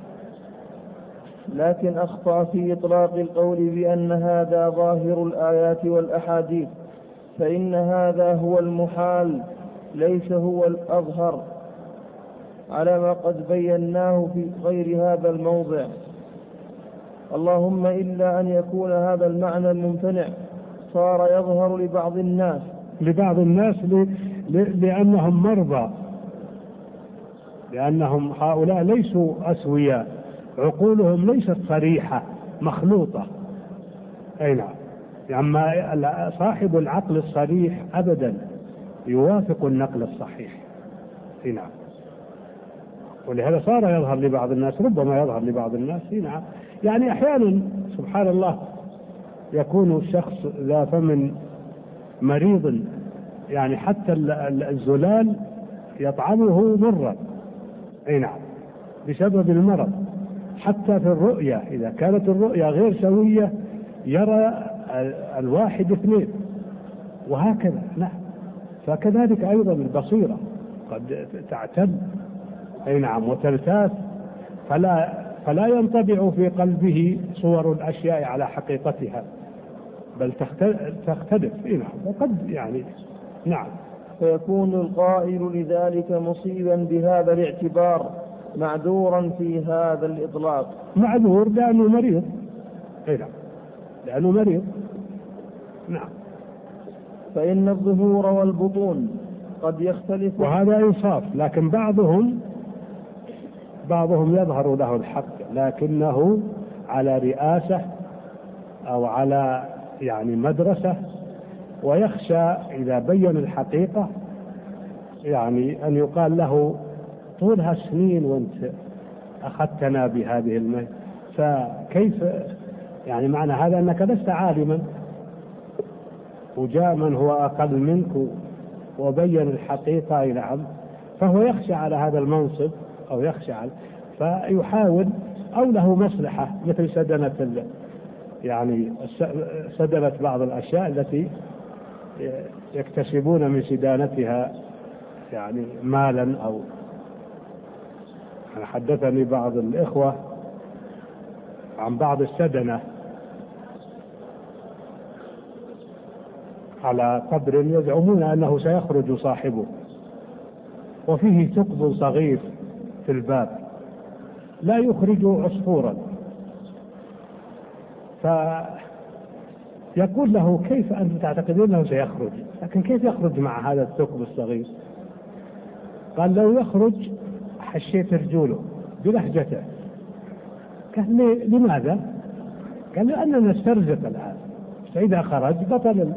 لكن أخطأ في إطلاق القول بأن هذا ظاهر الآيات والأحاديث، فإن هذا هو المحال ليس هو الأظهر، على ما قد بيناه في غير هذا الموضع. اللهم إلا أن يكون هذا المعنى الممتنع صار يظهر لبعض الناس لأنهم مرضى، لأنهم هؤلاء ليسوا أسوياء، عقولهم ليست صريحة مخلوطة. أي نعم. أما صاحب العقل الصريح أبدا يوافق النقل الصحيح. أي نعم. ولهذا صار يظهر لبعض الناس، ربما يظهر لبعض الناس. نعم. يعني أحيانا سبحان الله يكون الشخص ذا فم مريض، يعني حتى الزلال يطعمه مرا. أي نعم. بسبب المرض. حتى في الرؤية إذا كانت الرؤية غير سوية يرى الواحد اثنين، وهكذا. نعم. فكذلك أيضا البصيرة قد تعتد. أي نعم. وتلتاث، فلا ينطبع في قلبه صور الأشياء على حقيقتها، بل تختلف. نعم. وقد يعني نعم. فيكون القائل لذلك مصيبا بهذا الاعتبار معذورا في هذا الإطلاق. معذور لأنه مريض. نعم. لأنه مريض. نعم. فإن الظهور والبطون قد يختلف، وهذا إنصاف. لكن بعضهم يظهر له الحق لكنه على رئاسة أو على يعني مدرسة، ويخشى إذا بين الحقيقة يعني أن يقال له طولها سنين وانت أخذتنا بهذه فكيف يعني معنى هذا أنك لست عالما، وجاء من هو أقل منك وبين الحقيقة. نعم. فهو يخشى على هذا المنصب أو يخشى فيحاول، أو له مصلحة مثل سدنة بعض الأشياء التي يكتسبون من سدانتها يعني مالا. أو حدثني بعض الإخوة عن بعض السدنة على قبر يزعمون أنه سيخرج صاحبه، وفيه ثقب صغير في الباب لا يخرج عصفورا، فيقول له كيف أنتم تعتقدون أنه سيخرج، لكن كيف يخرج مع هذا الثقب الصغير؟ قال لو يخرج حشيت رجوله بلهجته. قال لماذا؟ قال لأننا نسترزق الآن، فإذا خرج بطل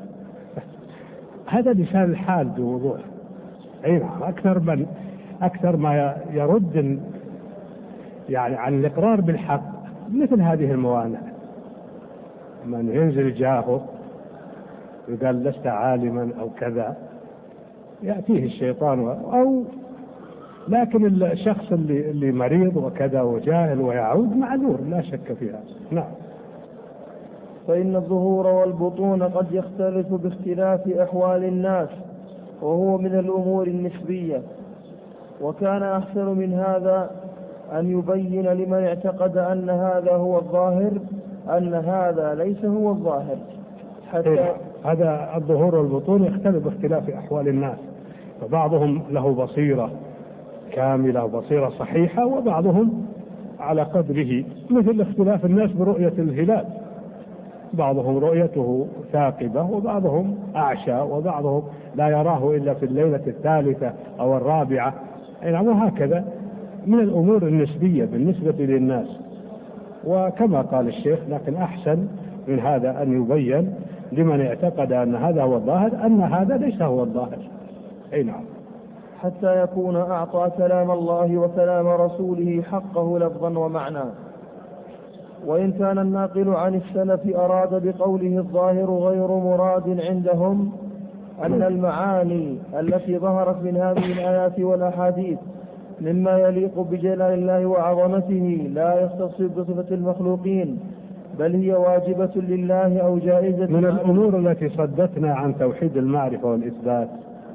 هذا لسان الحال بوضوح. أي نعم. أكثر ما يرد يعني عن الإقرار بالحق مثل هذه الموانع، من ينزل جاهه وقال لست عالما أو كذا يأتيه الشيطان. لكن الشخص اللي مريض وكذا وجاهل ويعود معذور لا شك فيها. نعم. فإن الظهور والبطون قد يختلف باختلاف أحوال الناس، وهو من الأمور النسبية. وكان أحسن من هذا أن يبين لمن اعتقد أن هذا هو الظاهر أن هذا ليس هو الظاهر. حتى هذا الظهور والبطون يختلف باختلاف أحوال الناس، فبعضهم له بصيرة كاملة وبصيرة صحيحة، وبعضهم على قدره، مثل اختلاف الناس برؤية الهلال، بعضهم رؤيته ثاقبة وبعضهم أعشى وبعضهم لا يراه إلا في الليلة الثالثة أو الرابعة. وهكذا من الأمور النسبية بالنسبة للناس. وكما قال الشيخ لكن أحسن من هذا أن يبين لمن اعتقد أن هذا هو الظاهر أن هذا ليس هو الظاهر. نعم. حتى يكون أعطى كلام الله وكلام رسوله حقه لفظا ومعنى. وإن كان الناقل عن السلف أراد بقوله الظاهر غير مراد عندهم أن المعاني التي ظهرت من هذه الآيات والأحاديث مما يليق بجلال الله وعظمته لا يختص بصفة المخلوقين، بل هي واجبة لله أو جائزة. من الأمور التي صدتنا عن توحيد المعرفة والإثبات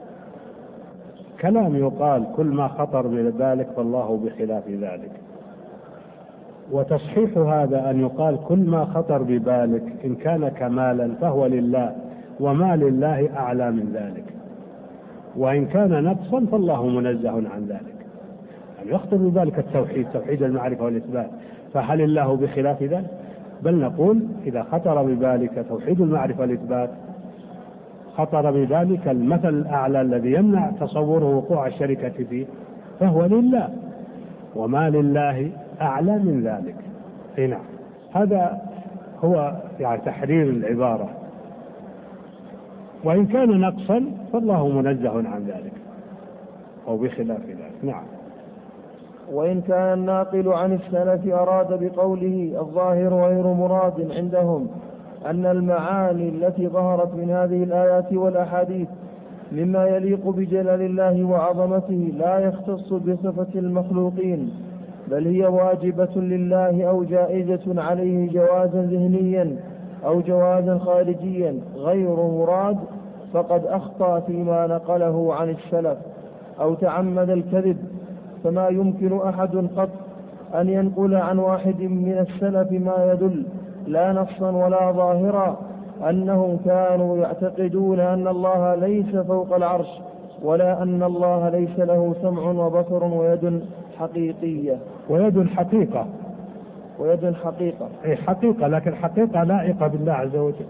كلام يقال كل ما خطر ببالك فالله بخلاف ذلك، وتصحيح هذا أن يقال كل ما خطر ببالك إن كان كمالا فهو لله وما لله أعلى من ذلك، وإن كان نقصا فالله منزه عن ذلك. يعني يخطر ببالك التوحيد، توحيد المعرفة والإثبات، فهل الله بخلاف ذلك؟ بل نقول إذا خطر بذلك توحيد المعرفة والإثبات، خطر بذلك المثل الأعلى الذي يمنع تصوره وقوع الشركة فيه، فهو لله، وما لله أعلى من ذلك. هنا هذا هو يعني تحرير العبارة، وإن كان نقصا فالله منزه عن ذلك أو بخلاف ذلك. نعم. وإن كان الناقل عن السلف أراد بقوله الظاهر غير مراد عندهم أن المعاني التي ظهرت من هذه الآيات والأحاديث مما يليق بجلال الله وعظمته لا يختص بصفة المخلوقين، بل هي واجبة لله أو جائزة عليه جوازا ذهنيا أو جوازا خارجيا غير مراد، فقد أخطأ فيما نقله عن السلف أو تعمد الكذب. فما يمكن أحد قط أن ينقل عن واحد من السلف ما يدل لا نصا ولا ظاهرا أنهم كانوا يعتقدون أن الله ليس فوق العرش، ولا أن الله ليس له سمع وبصر ويد حقيقية. ويد حقيقة، ويد حقيقة، أي حقيقة، لكن حقيقة لائقة بالله عز وجل،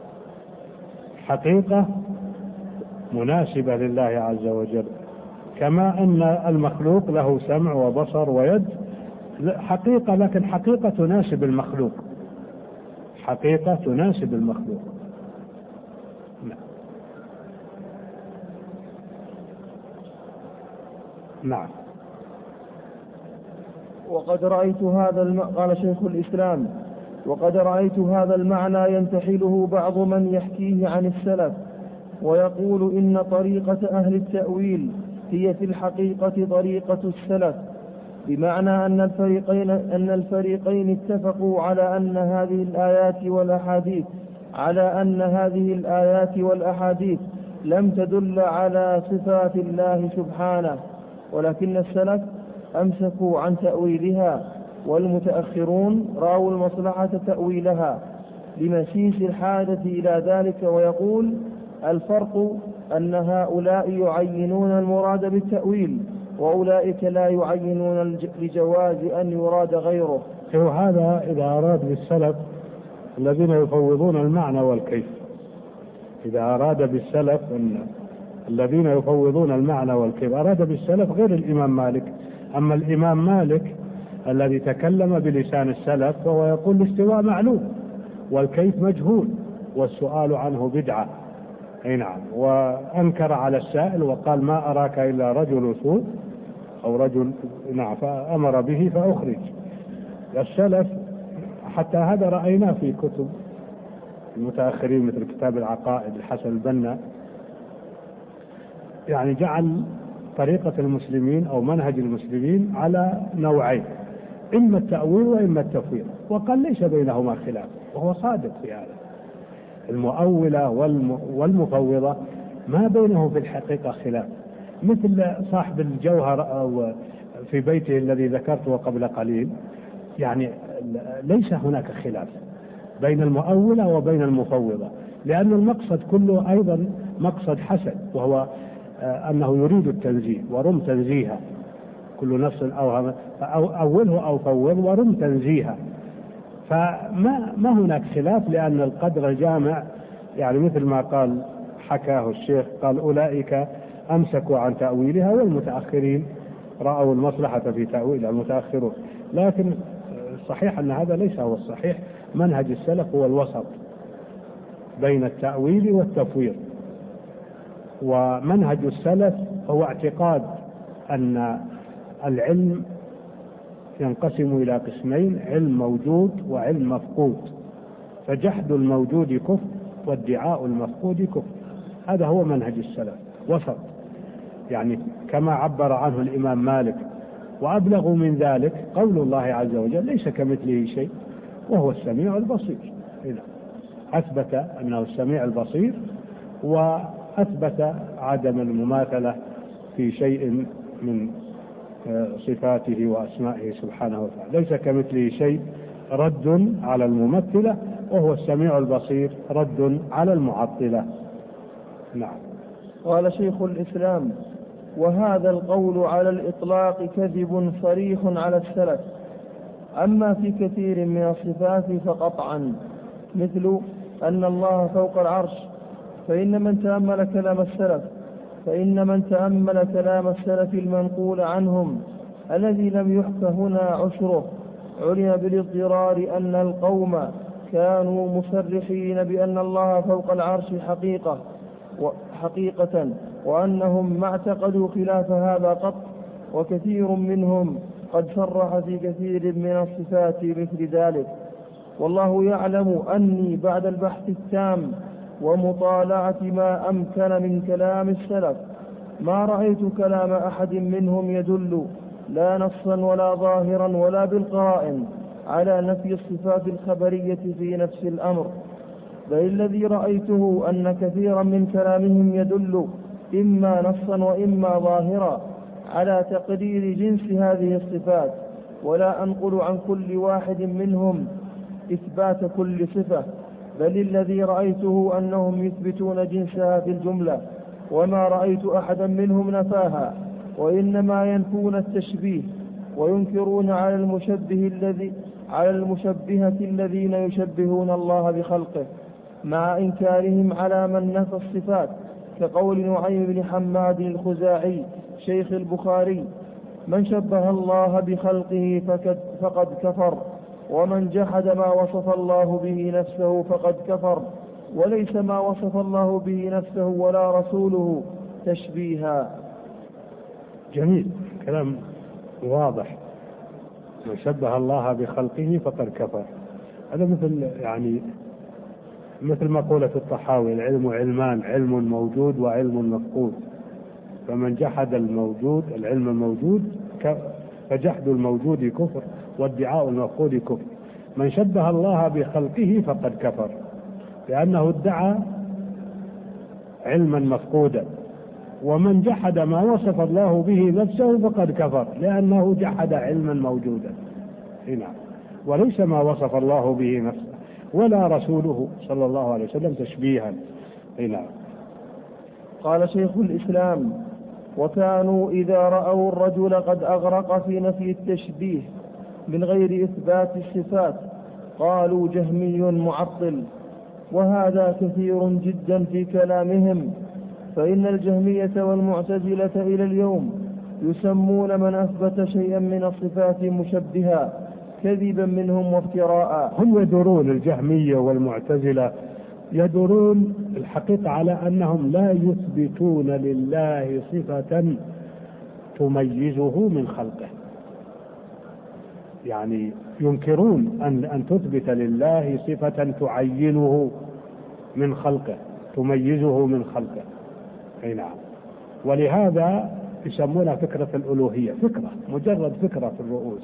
حقيقة مناسبة لله عز وجل، كما أن المخلوق له سمع وبصر ويد، حقيقة، لكن حقيقة تناسب المخلوق، حقيقة تناسب المخلوق. نعم. وقد رأيت هذا قال شيخ الإسلام: وقد رأيت هذا المعنى ينتحله بعض من يحكيه عن السلف ويقول إن طريقة أهل التأويل هي في الحقيقة طريقة السلف، بمعنى أن الفريقين اتفقوا على أن هذه الآيات والأحاديث لم تدل على صفات الله سبحانه، ولكن السلف أمسكوا عن تأويلها، والمتأخرون رأوا المصلحة تأويلها لمسيس الحاجة إلى ذلك. ويقول: الفرق أن هؤلاء يعينون المراد بالتأويل، وأولئك لا يعينون لجواز أن يراد غيره. وهذا إذا أراد بالسلف الذين يفوضون المعنى والكيف، إذا أراد بالسلف الذين يفوضون المعنى والكيف، أراد بالسلف غير الإمام مالك. أما الإمام مالك الذي تكلم بلسان السلف فهو يقول الاستواء معلوم والكيف مجهول والسؤال عنه بدعة. أي نعم. وأنكر على السائل وقال: ما أراك إلا رجل سوء أو رجل، نعم، فأمر به فأخرج. السلف حتى هذا رأيناه في كتب المتأخرين مثل كتاب العقائد الحسن البنا، يعني جعل طريقة المسلمين أو منهج المسلمين على نوعين: إما التأويل وإما التفويض، وقال ليس بينهما خلاف، وهو صادق في هذا. المؤولة والمفوضة ما بينه في الحقيقة خلاف، مثل صاحب الجوهر أو في بيته الذي ذكرته قبل قليل، يعني ليس هناك خلاف بين المؤولة وبين المفوضة، لأن المقصد كله أيضا مقصد حسن، وهو أنه يريد التنزيه ورم تنزيها. كل نفس أوله أو فوض ورم تنزيها، فما هناك خلاف، لأن القدر جامع. يعني مثل ما قال حكاه الشيخ، قال: أولئك أمسكوا عن تأويلها والمتأخرين رأوا المصلحة في تأويلها، المتأخرون. لكن صحيح أن هذا ليس هو الصحيح، منهج السلف هو الوسط بين التأويل والتفويض. ومنهج السلف هو اعتقاد أن العلم ينقسم إلى قسمين: علم موجود وعلم مفقود، فجحد الموجود كفر وادعاء المفقود كفر. هذا هو منهج السلف، وسط، يعني كما عبر عنه الإمام مالك. وأبلغ من ذلك قول الله عز وجل: ليس كمثله شيء وهو السميع البصير. أثبت أنه السميع البصير، وأثبت عدم المماثلة في شيء من صفاته وأسمائه سبحانه وتعالى. ليس كمثله شيء رد على الممثلة، وهو السميع البصير رد على المعطلة. نعم. قال شيخ الإسلام: وهذا القول على الإطلاق كذب صريح على السلف، أما في كثير من الصفات فقطعا، مثل أن الله فوق العرش، فإن من تأمل كلام السلف المنقول عنهم الذي لم يحك هنا عشره، علم بالاضطرار أن القوم كانوا مصرحين بأن الله فوق العرش حقيقة، وأنهم ما اعتقدوا خلاف هذا قط، وكثير منهم قد صرح في كثير من الصفات مثل ذلك. والله يعلم أني بعد البحث التام ومطالعة ما أمكن من كلام السلف ما رأيت كلام أحد منهم يدل لا نصا ولا ظاهرا ولا بالقرائن على نفي الصفات الخبرية في نفس الأمر، بل الذي رأيته أن كثيرا من كلامهم يدل إما نصا وإما ظاهرا على تقرير جنس هذه الصفات، ولا أنقل عن كل واحد منهم إثبات كل صفة، بل الذي رأيته أنهم يثبتون جنسها في الجملة، وما رأيت أحدا منهم نفاها، وإنما ينفون التشبيه وينكرون على المشبهة الذين يشبهون الله بخلقه، مع إنكارهم على من نفى الصفات، كقول نعيم بن حماد الخزاعي شيخ البخاري: من شبه الله بخلقه فقد كفر، ومن جحد ما وصف الله به نفسه فقد كفر، وليس ما وصف الله به نفسه ولا رسوله تشبيها. جميل، كلام واضح. من شبه الله بخلقه فقد كفر. هذا مثل مقولة الطحاوي: العلم علمان، علم موجود وعلم مفقود، فمن جحد العلم الموجود فجحد الموجود كفر، وادعاء المفقود كفر. من شبه الله بخلقه فقد كفر، لأنه ادعى علما مفقودا، ومن جحد ما وصف الله به نفسه فقد كفر، لأنه جحد علما موجودا هنا، وليس ما وصف الله به نفسه ولا رسوله صلى الله عليه وسلم تشبيها هنا. قال شيخ الإسلام: وكانوا إذا رأوا الرجل قد أغرق في نفي التشبيه من غير إثبات الصفات قالوا جهمي معطل، وهذا كثير جدا في كلامهم، فإن الجهمية والمعتزلة إلى اليوم يسمون من أثبت شيئا من الصفات مشبها كذبا منهم وافتراء. هم يدورون، الجهمية والمعتزلة يدورون الحقيقة على أنهم لا يثبتون لله صفة تميزه من خلقه، يعني ينكرون أن تثبت لله صفة تعينه من خلقه، تميزه من خلقه. أي نعم. ولهذا يسمونها فكرة الألوهية، مجرد فكرة في الرؤوس.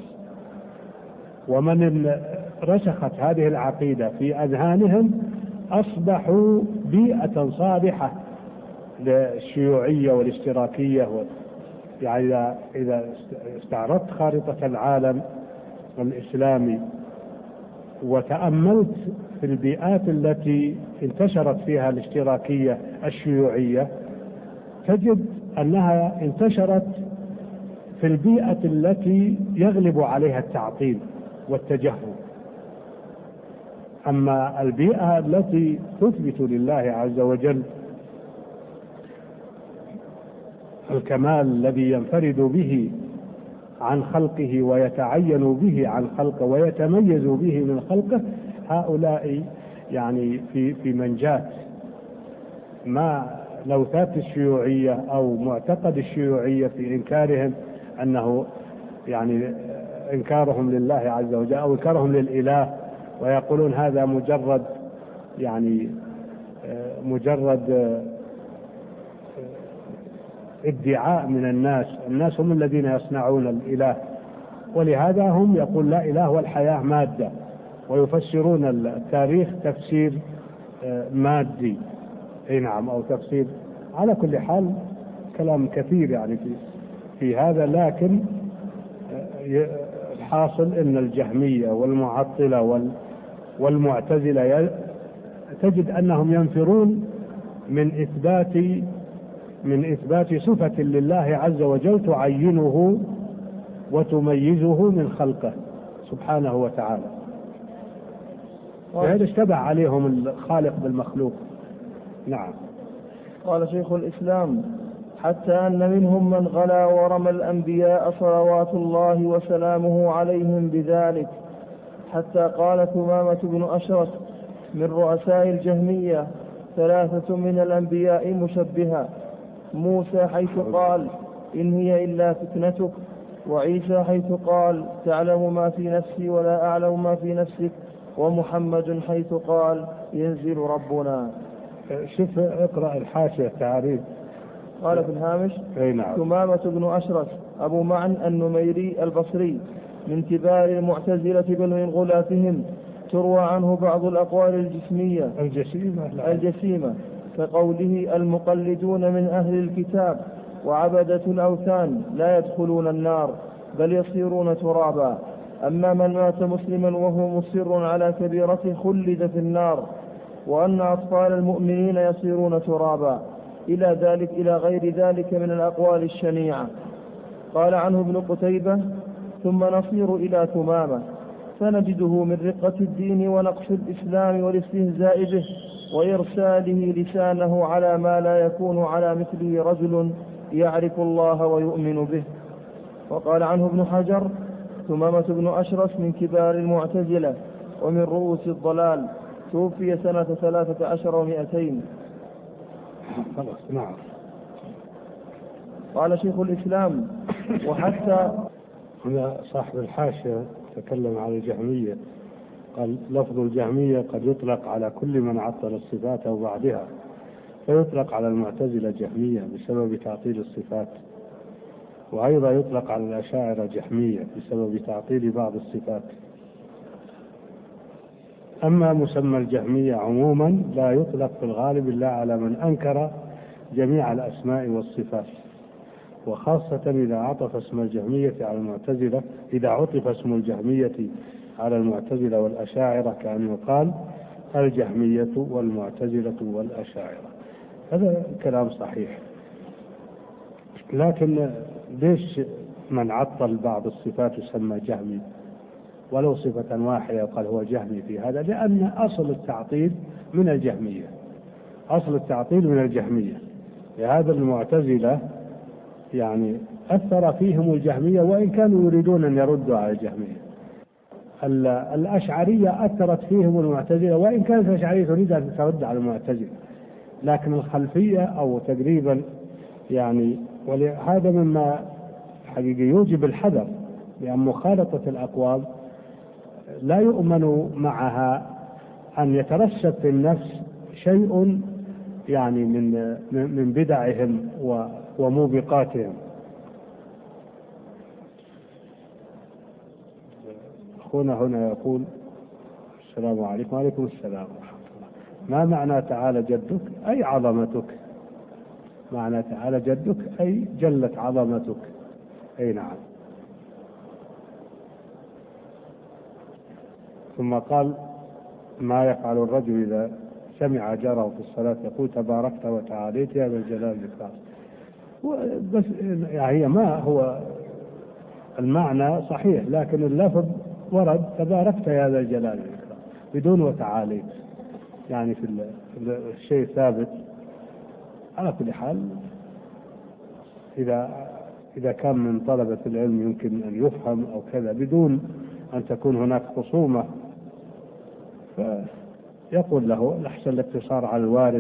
ومن رسخت هذه العقيدة في أذهانهم أصبحوا بيئة صالحة للشيوعية والاشتراكية. يعني إذا استعرضت خارطة العالم الإسلامي وتأملت في البيئات التي انتشرت فيها الاشتراكية الشيوعية، تجد أنها انتشرت في البيئة التي يغلب عليها التعطيل والتجهم. أما البيئة التي تثبت لله عز وجل الكمال الذي ينفرد به عن خلقه ويتعين به عن خلقه ويتميز به من خلقه، هؤلاء يعني في منجاة ما لوثات الشيوعية أو معتقد الشيوعية في إنكارهم، أنه يعني إنكارهم لله عز وجل أو إنكارهم للإله، ويقولون هذا مجرد ادعاء من الناس هم الذين يصنعون الإله. ولهذا هم يقول لا إله والحياة مادة، ويفسرون التاريخ تفسير مادي. اي نعم، او تفسير. على كل حال كلام كثير يعني في هذا، لكن الحاصل ان الجهمية والمعطلة والمعتزلة تجد انهم ينفرون من اثبات صفة لله عز وجل تعينه وتميزه من خلقه، سبحانه وتعالى، وهذا اشتبه عليهم الخالق بالمخلوق. نعم. قال شيخ الإسلام: حتى أن منهم من غلا ورمى الأنبياء صلوات الله وسلامه عليهم بذلك، حتى قال ثمامة بن أشرف من رؤساء الجهمية: 3 من الأنبياء مشبهة، موسى حيث قال: إن هي إلا فتنتك، وعيسى حيث قال: تعلم ما في نفسي ولا أعلم ما في نفسك، ومحمد حيث قال: ينزل ربنا. شوف اقرأ الحاشية تعريف. قال في الهامش: نعم. ثمامة بن أشرف أبو معن النميري البصري من كبار المعتزلة بل من غلاتهم، تروى عنه بعض الأقوال الجسيمة كقوله: المقلدون من أهل الكتاب وعبدة الأوثان لا يدخلون النار بل يصيرون ترابا، أما من مات مسلما وهو مصر على كبيرته خلد في النار، وأن أطفال المؤمنين يصيرون ترابا، إلى غير ذلك من الأقوال الشنيعة. قال عنه ابن قتيبة: ثم نصير إلى ثمامة فنجده من رقة الدين ونقص الإسلام والاستهزاء به وإرساله لسانه على ما لا يكون على مثله رجل يعرف الله ويؤمن به. وقال عنه ابن حجر: ثمامة بن أشرف من كبار المعتزلة ومن رؤوس الضلال، توفي سنة 13 و200. نعم. قال شيخ الإسلام: وحتى هنا صاحب الحاشية تكلم عن الجهمية، قال: لفظ الجهمية قد يطلق على كل من عطل الصفات أو بعضها، فيطلق على المعتزلة جهمية بسبب تعطيل الصفات، وأيضا يطلق على الأشاعرة جهمية بسبب تعطيل بعض الصفات. أما مسمى الجهمية عموما لا يطلق في الغالب إلا على من أنكر جميع الأسماء والصفات، وخاصة إذا عطف اسم الجهمية على المعتزلة والأشاعرة، كأن يقال: الجهمية والمعتزلة والأشاعرة. هذا كلام صحيح، لكن ليش من عطل بعض الصفات يسمى جهمي ولو صفة واحدة يقال هو جهمي في هذا؟ لأن أصل التعطيل من الجهمية. لهذا المعتزلة يعني أثر فيهم الجهمية وإن كانوا يريدون أن يردوا على الجهمية. الأشعرية أثرت فيهم المعتزلة وإن كانت الأشعرية تريد أن ترد على المعتزلة، لكن الخلفية أو تقريبا يعني. ولهذا مما حقيقي يوجب الحذر، لأن مخالطة الأقوال لا يؤمن معها أن يترسب في النفس شيء يعني من بدعهم وموبقاتهم. أخونا هنا يقول: السلام عليكم. وعليكم السلام ورحمة الله. ما معنى تعالى جدك؟ أي عظمتك. معنى تعالى جدك أي جلت عظمتك. أي نعم. ثم قال: ما يفعل الرجل إذا سمع جاره في الصلاة يقول: تباركت وتعاليت يا ذا الجلال والإكرام. بس يعني ما هو المعنى صحيح، لكن اللفظ ورد: تباركت يا ذا الجلال والإكرام، بدون وتعاليت، يعني في الشيء ثابت. على كل حال إذا كان من طلبة العلم يمكن أن يفهم أو كذا بدون أن تكون هناك خصومة، فيقول له الأحسن الاقتصار على الوارد،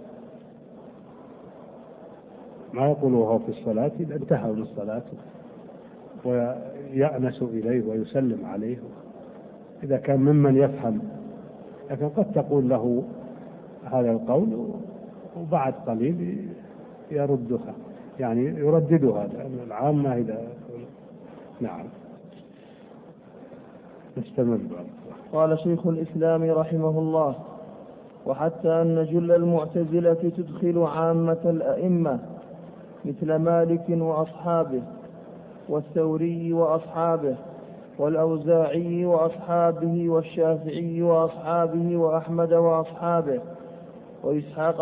ما يقوله هو في الصلاة إذا انتهى من الصلاة، ويأنس إليه ويسلم عليه إذا كان ممن يفهم. لكن قد تقول له هذا القول وبعد قليل يردها، يعني يرددها، لأن العامة إذا نعم. نستمر. قال شيخ الإسلام رحمه الله: وحتى أن جل المعتزلة تدخل عامة الأئمة مثل مالك وأصحابه والثوري وأصحابه والأوزاعي وأصحابه والشافعي وأصحابه وأحمد وأصحابه وإسحاق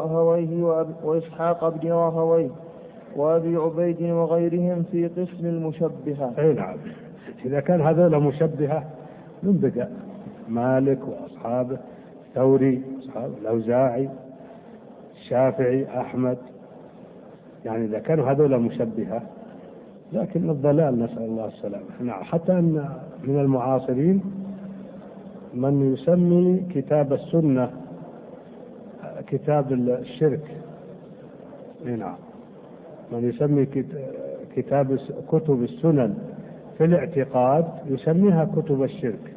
بن راهويه وأبي عبيد وغيرهم في قسم المشبهة. أي نعم. إذا كان هذول مشبهة من بدأ مالك وأصحابه، ثوري أصحابه، الأوزاعي، الشافعي، أحمد، يعني إذا كانوا هذول مشبهة، لكن الضلال نسأل الله السلامة. نعم، حتى أن من المعاصرين من يسمي كتاب السنة كتاب الشرك. نعم، من يسمي كتب السنن في الاعتقاد يسميها كتب الشرك،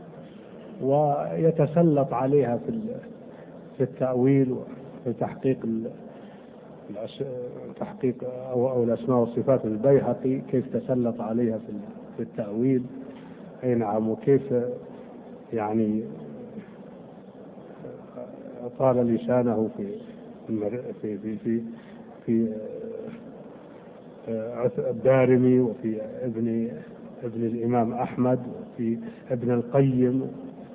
ويتسلط عليها في التأويل وفي تحقيق أو الأسماء والصفات. البيهقي كيف تسلط عليها في التأويل. أي نعم، وكيف يعني طال لسانه في الدارمي، وفي ابن الإمام أحمد، وفي ابن القيم،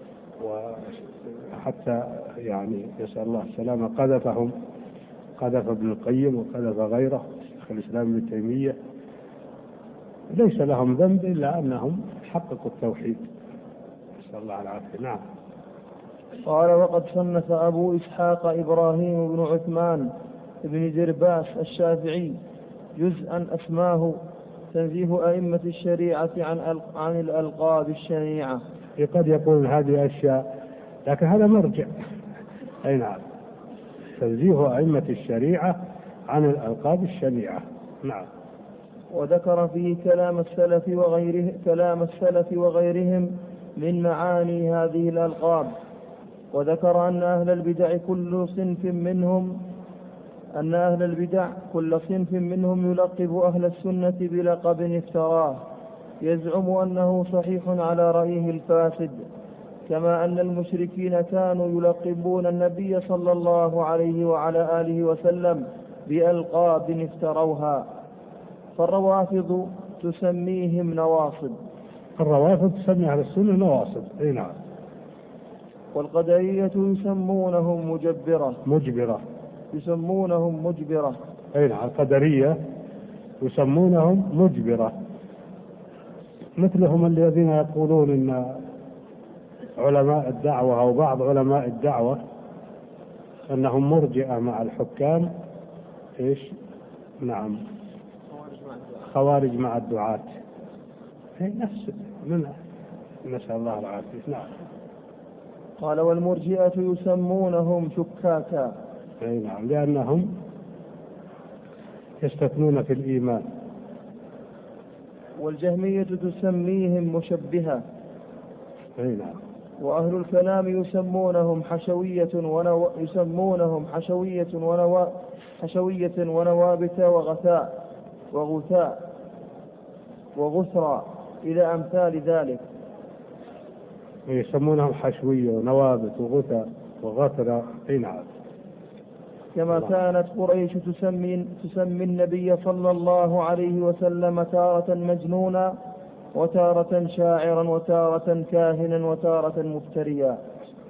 وحتى يعني يسأل الله السلامة قذف ابن القيم وقذف غيره شيخ الإسلام ابن تيمية. ليس لهم ذنب إلا أنهم حققوا التوحيد، نسأل الله العافية. نعم. قال: وقد صنف أبو إسحاق إبراهيم بن عثمان بن درباس الشافعي جزءا أسماه تنزيه أئمة الشريعة عن الألقاب الشنيعة. قد يقول هذه أشياء، لكن هذا مرجع. أي نعم، تنزيه أئمة الشريعة عن الألقاب الشنيعة. نعم. وذكر فيه كلام السلف وغيرهم من معاني هذه الألقاب. وذكر أن أهل البدع كل صنف منهم يلقب أهل السنة بلقب افتراه يزعم أنه صحيح على رأيه الفاسد، كما أن المشركين كانوا يلقبون النبي صلى الله عليه وعلى آله وسلم بألقاب افتروها. فالروافض تسميهم نواصب. الروافض تسمي أهل السنة نواصب. أي نعم. والقدرية يسمونهم مجبرة. أي نعم، القدرية يسمونهم مجبرة، مثلهم الذين يقولون إن علماء الدعوة أو بعض علماء الدعوة أنهم مرجئة مع الحكام. إيش؟ نعم، خوارج مع الدعاة. هي نفس منها، نسأل الله العافية. نعم. قال: والمرجئة يسمونهم شكاكا. أي نعم، لأنهم يستثنون في الإيمان. والجهمية تسميهم مشبهة. أي نعم. وأهل الكلام يسمونهم حشوية ونوابت وغثاء وغثرى إلى أمثال ذلك. يسمونهم حشوية ونوابت وغثاء وغثرى. أي نعم. كما كانت قريش تسمي النبي صلى الله عليه وسلم تارة مجنونا، وتارة شاعرا، وتارة كاهنا، وتارة مفتريا.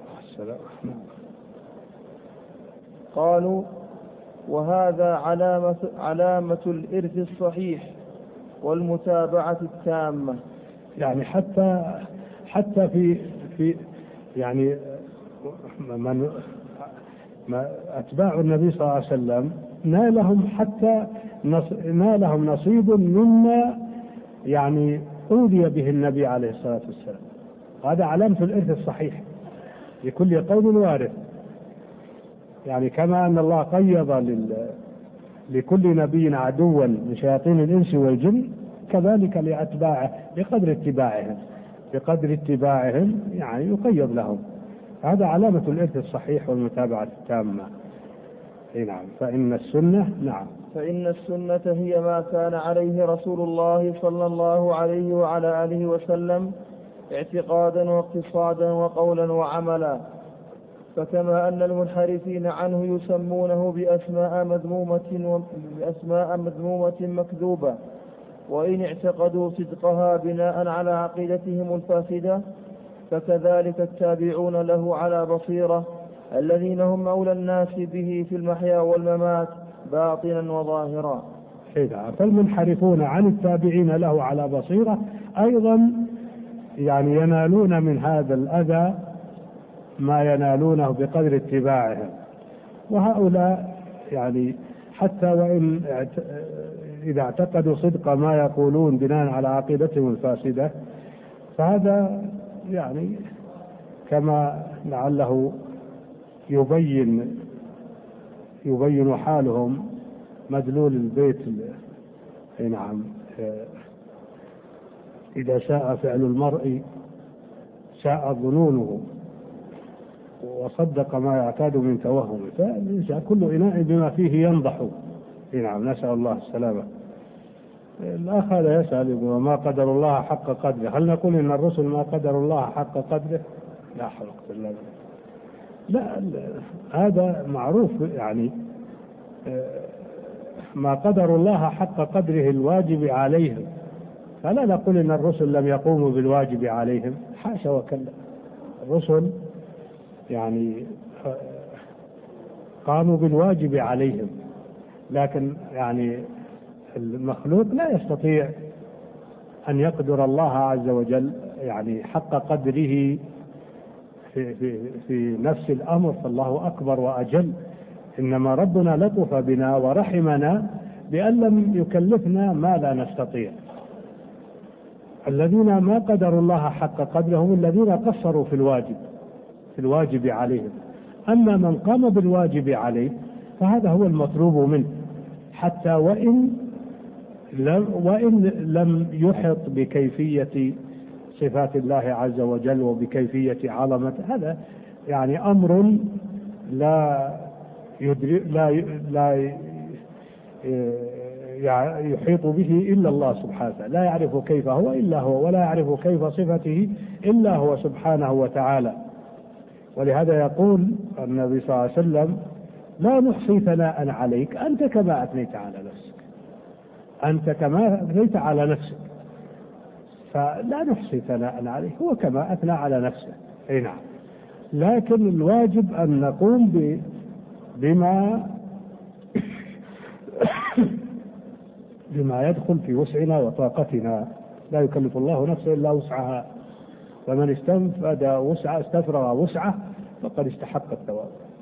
قالوا: وهذا علامة الإرث الصحيح والمتابعة التامة. يعني حتى في يعني ما أتباع النبي صلى الله عليه وسلم نالهم نصيب مما يعني أوذي به النبي عليه الصلاة والسلام. هذا علامة الإرث الصحيح، لكل قوم وارث. يعني كما أن الله قيض لكل نبي عدوا من شياطين الإنس والجن، كذلك لأتباعه بقدر اتباعهم يعني يقيض لهم. هذا علامة الإرث الصحيح والمتابعة التامة. نعم. فإن السنة هي ما كان عليه رسول الله صلى الله عليه وعلى آله وسلم اعتقادا واقتصادا وقولا وعملا. فكما أن المنحرفين عنه يسمونه بأسماء مذمومة مكذوبة، وإن اعتقدوا صدقها بناء على عقيدتهم الفاسدة، فكذلك التابعون له على بصيرة الذين هم أولى الناس به في المحيا والممات باطنا وظاهرا. فالمنحرفون عن التابعين له على بصيرة أيضا يعني ينالون من هذا الأذى ما ينالونه بقدر اتباعهم. وهؤلاء يعني حتى وإن إذا اعتقدوا صدق ما يقولون بناء على عقيدتهم الفاسدة، فهذا يعني كما لعله يبين حالهم مدلول البيت. نعم، إذا شاء فعل المرء شاء ظنونه، وصدق ما يعتاد من توهم، فكل إناء بما فيه ينضح. نعم، نسأل الله السلامة. الأخ هذا يسأل ما قدر الله حق قدره، هل نقول إن الرسل ما قدر الله حق قدره؟ لا حول ولا قوة. لا، هذا معروف، يعني ما قدر الله حق قدره الواجب عليهم، فلا نقول إن الرسل لم يقوموا بالواجب عليهم، حاشا وكلا. الرسل يعني قاموا بالواجب عليهم، لكن يعني المخلوق لا يستطيع أن يقدر الله عز وجل يعني حق قدره في نفس الأمر، فالله أكبر وأجل. إنما ربنا لطف بنا ورحمنا بأن لم يكلفنا ما لا نستطيع. الذين ما قدروا الله حق قدره هم الذين قصروا في الواجب عليهم. أما من قام بالواجب عليه فهذا هو المطلوب منه، حتى وإن لم يحط بكيفية صفات الله عز وجل وبكيفية عظمته. هذا يعني أمر لا يحيط به إلا الله سبحانه، لا يعرف كيف هو إلا هو، ولا يعرف كيف صفته إلا هو سبحانه وتعالى. ولهذا يقول النبي صلى الله عليه وسلم: لا نحصي ثناء عليك، أنت كما أثنيت على نفسك. أنت كما أثنيت على نفسك، فلا نحصي ثناء عليه، هو كما أثنى على نفسه. أي نعم، لكن الواجب أن نقوم بما يدخل في وسعنا وطاقتنا. لا يكلف الله نفسا إلا وسعها، فمن استفرغ وسعه فقد استحق الثواب.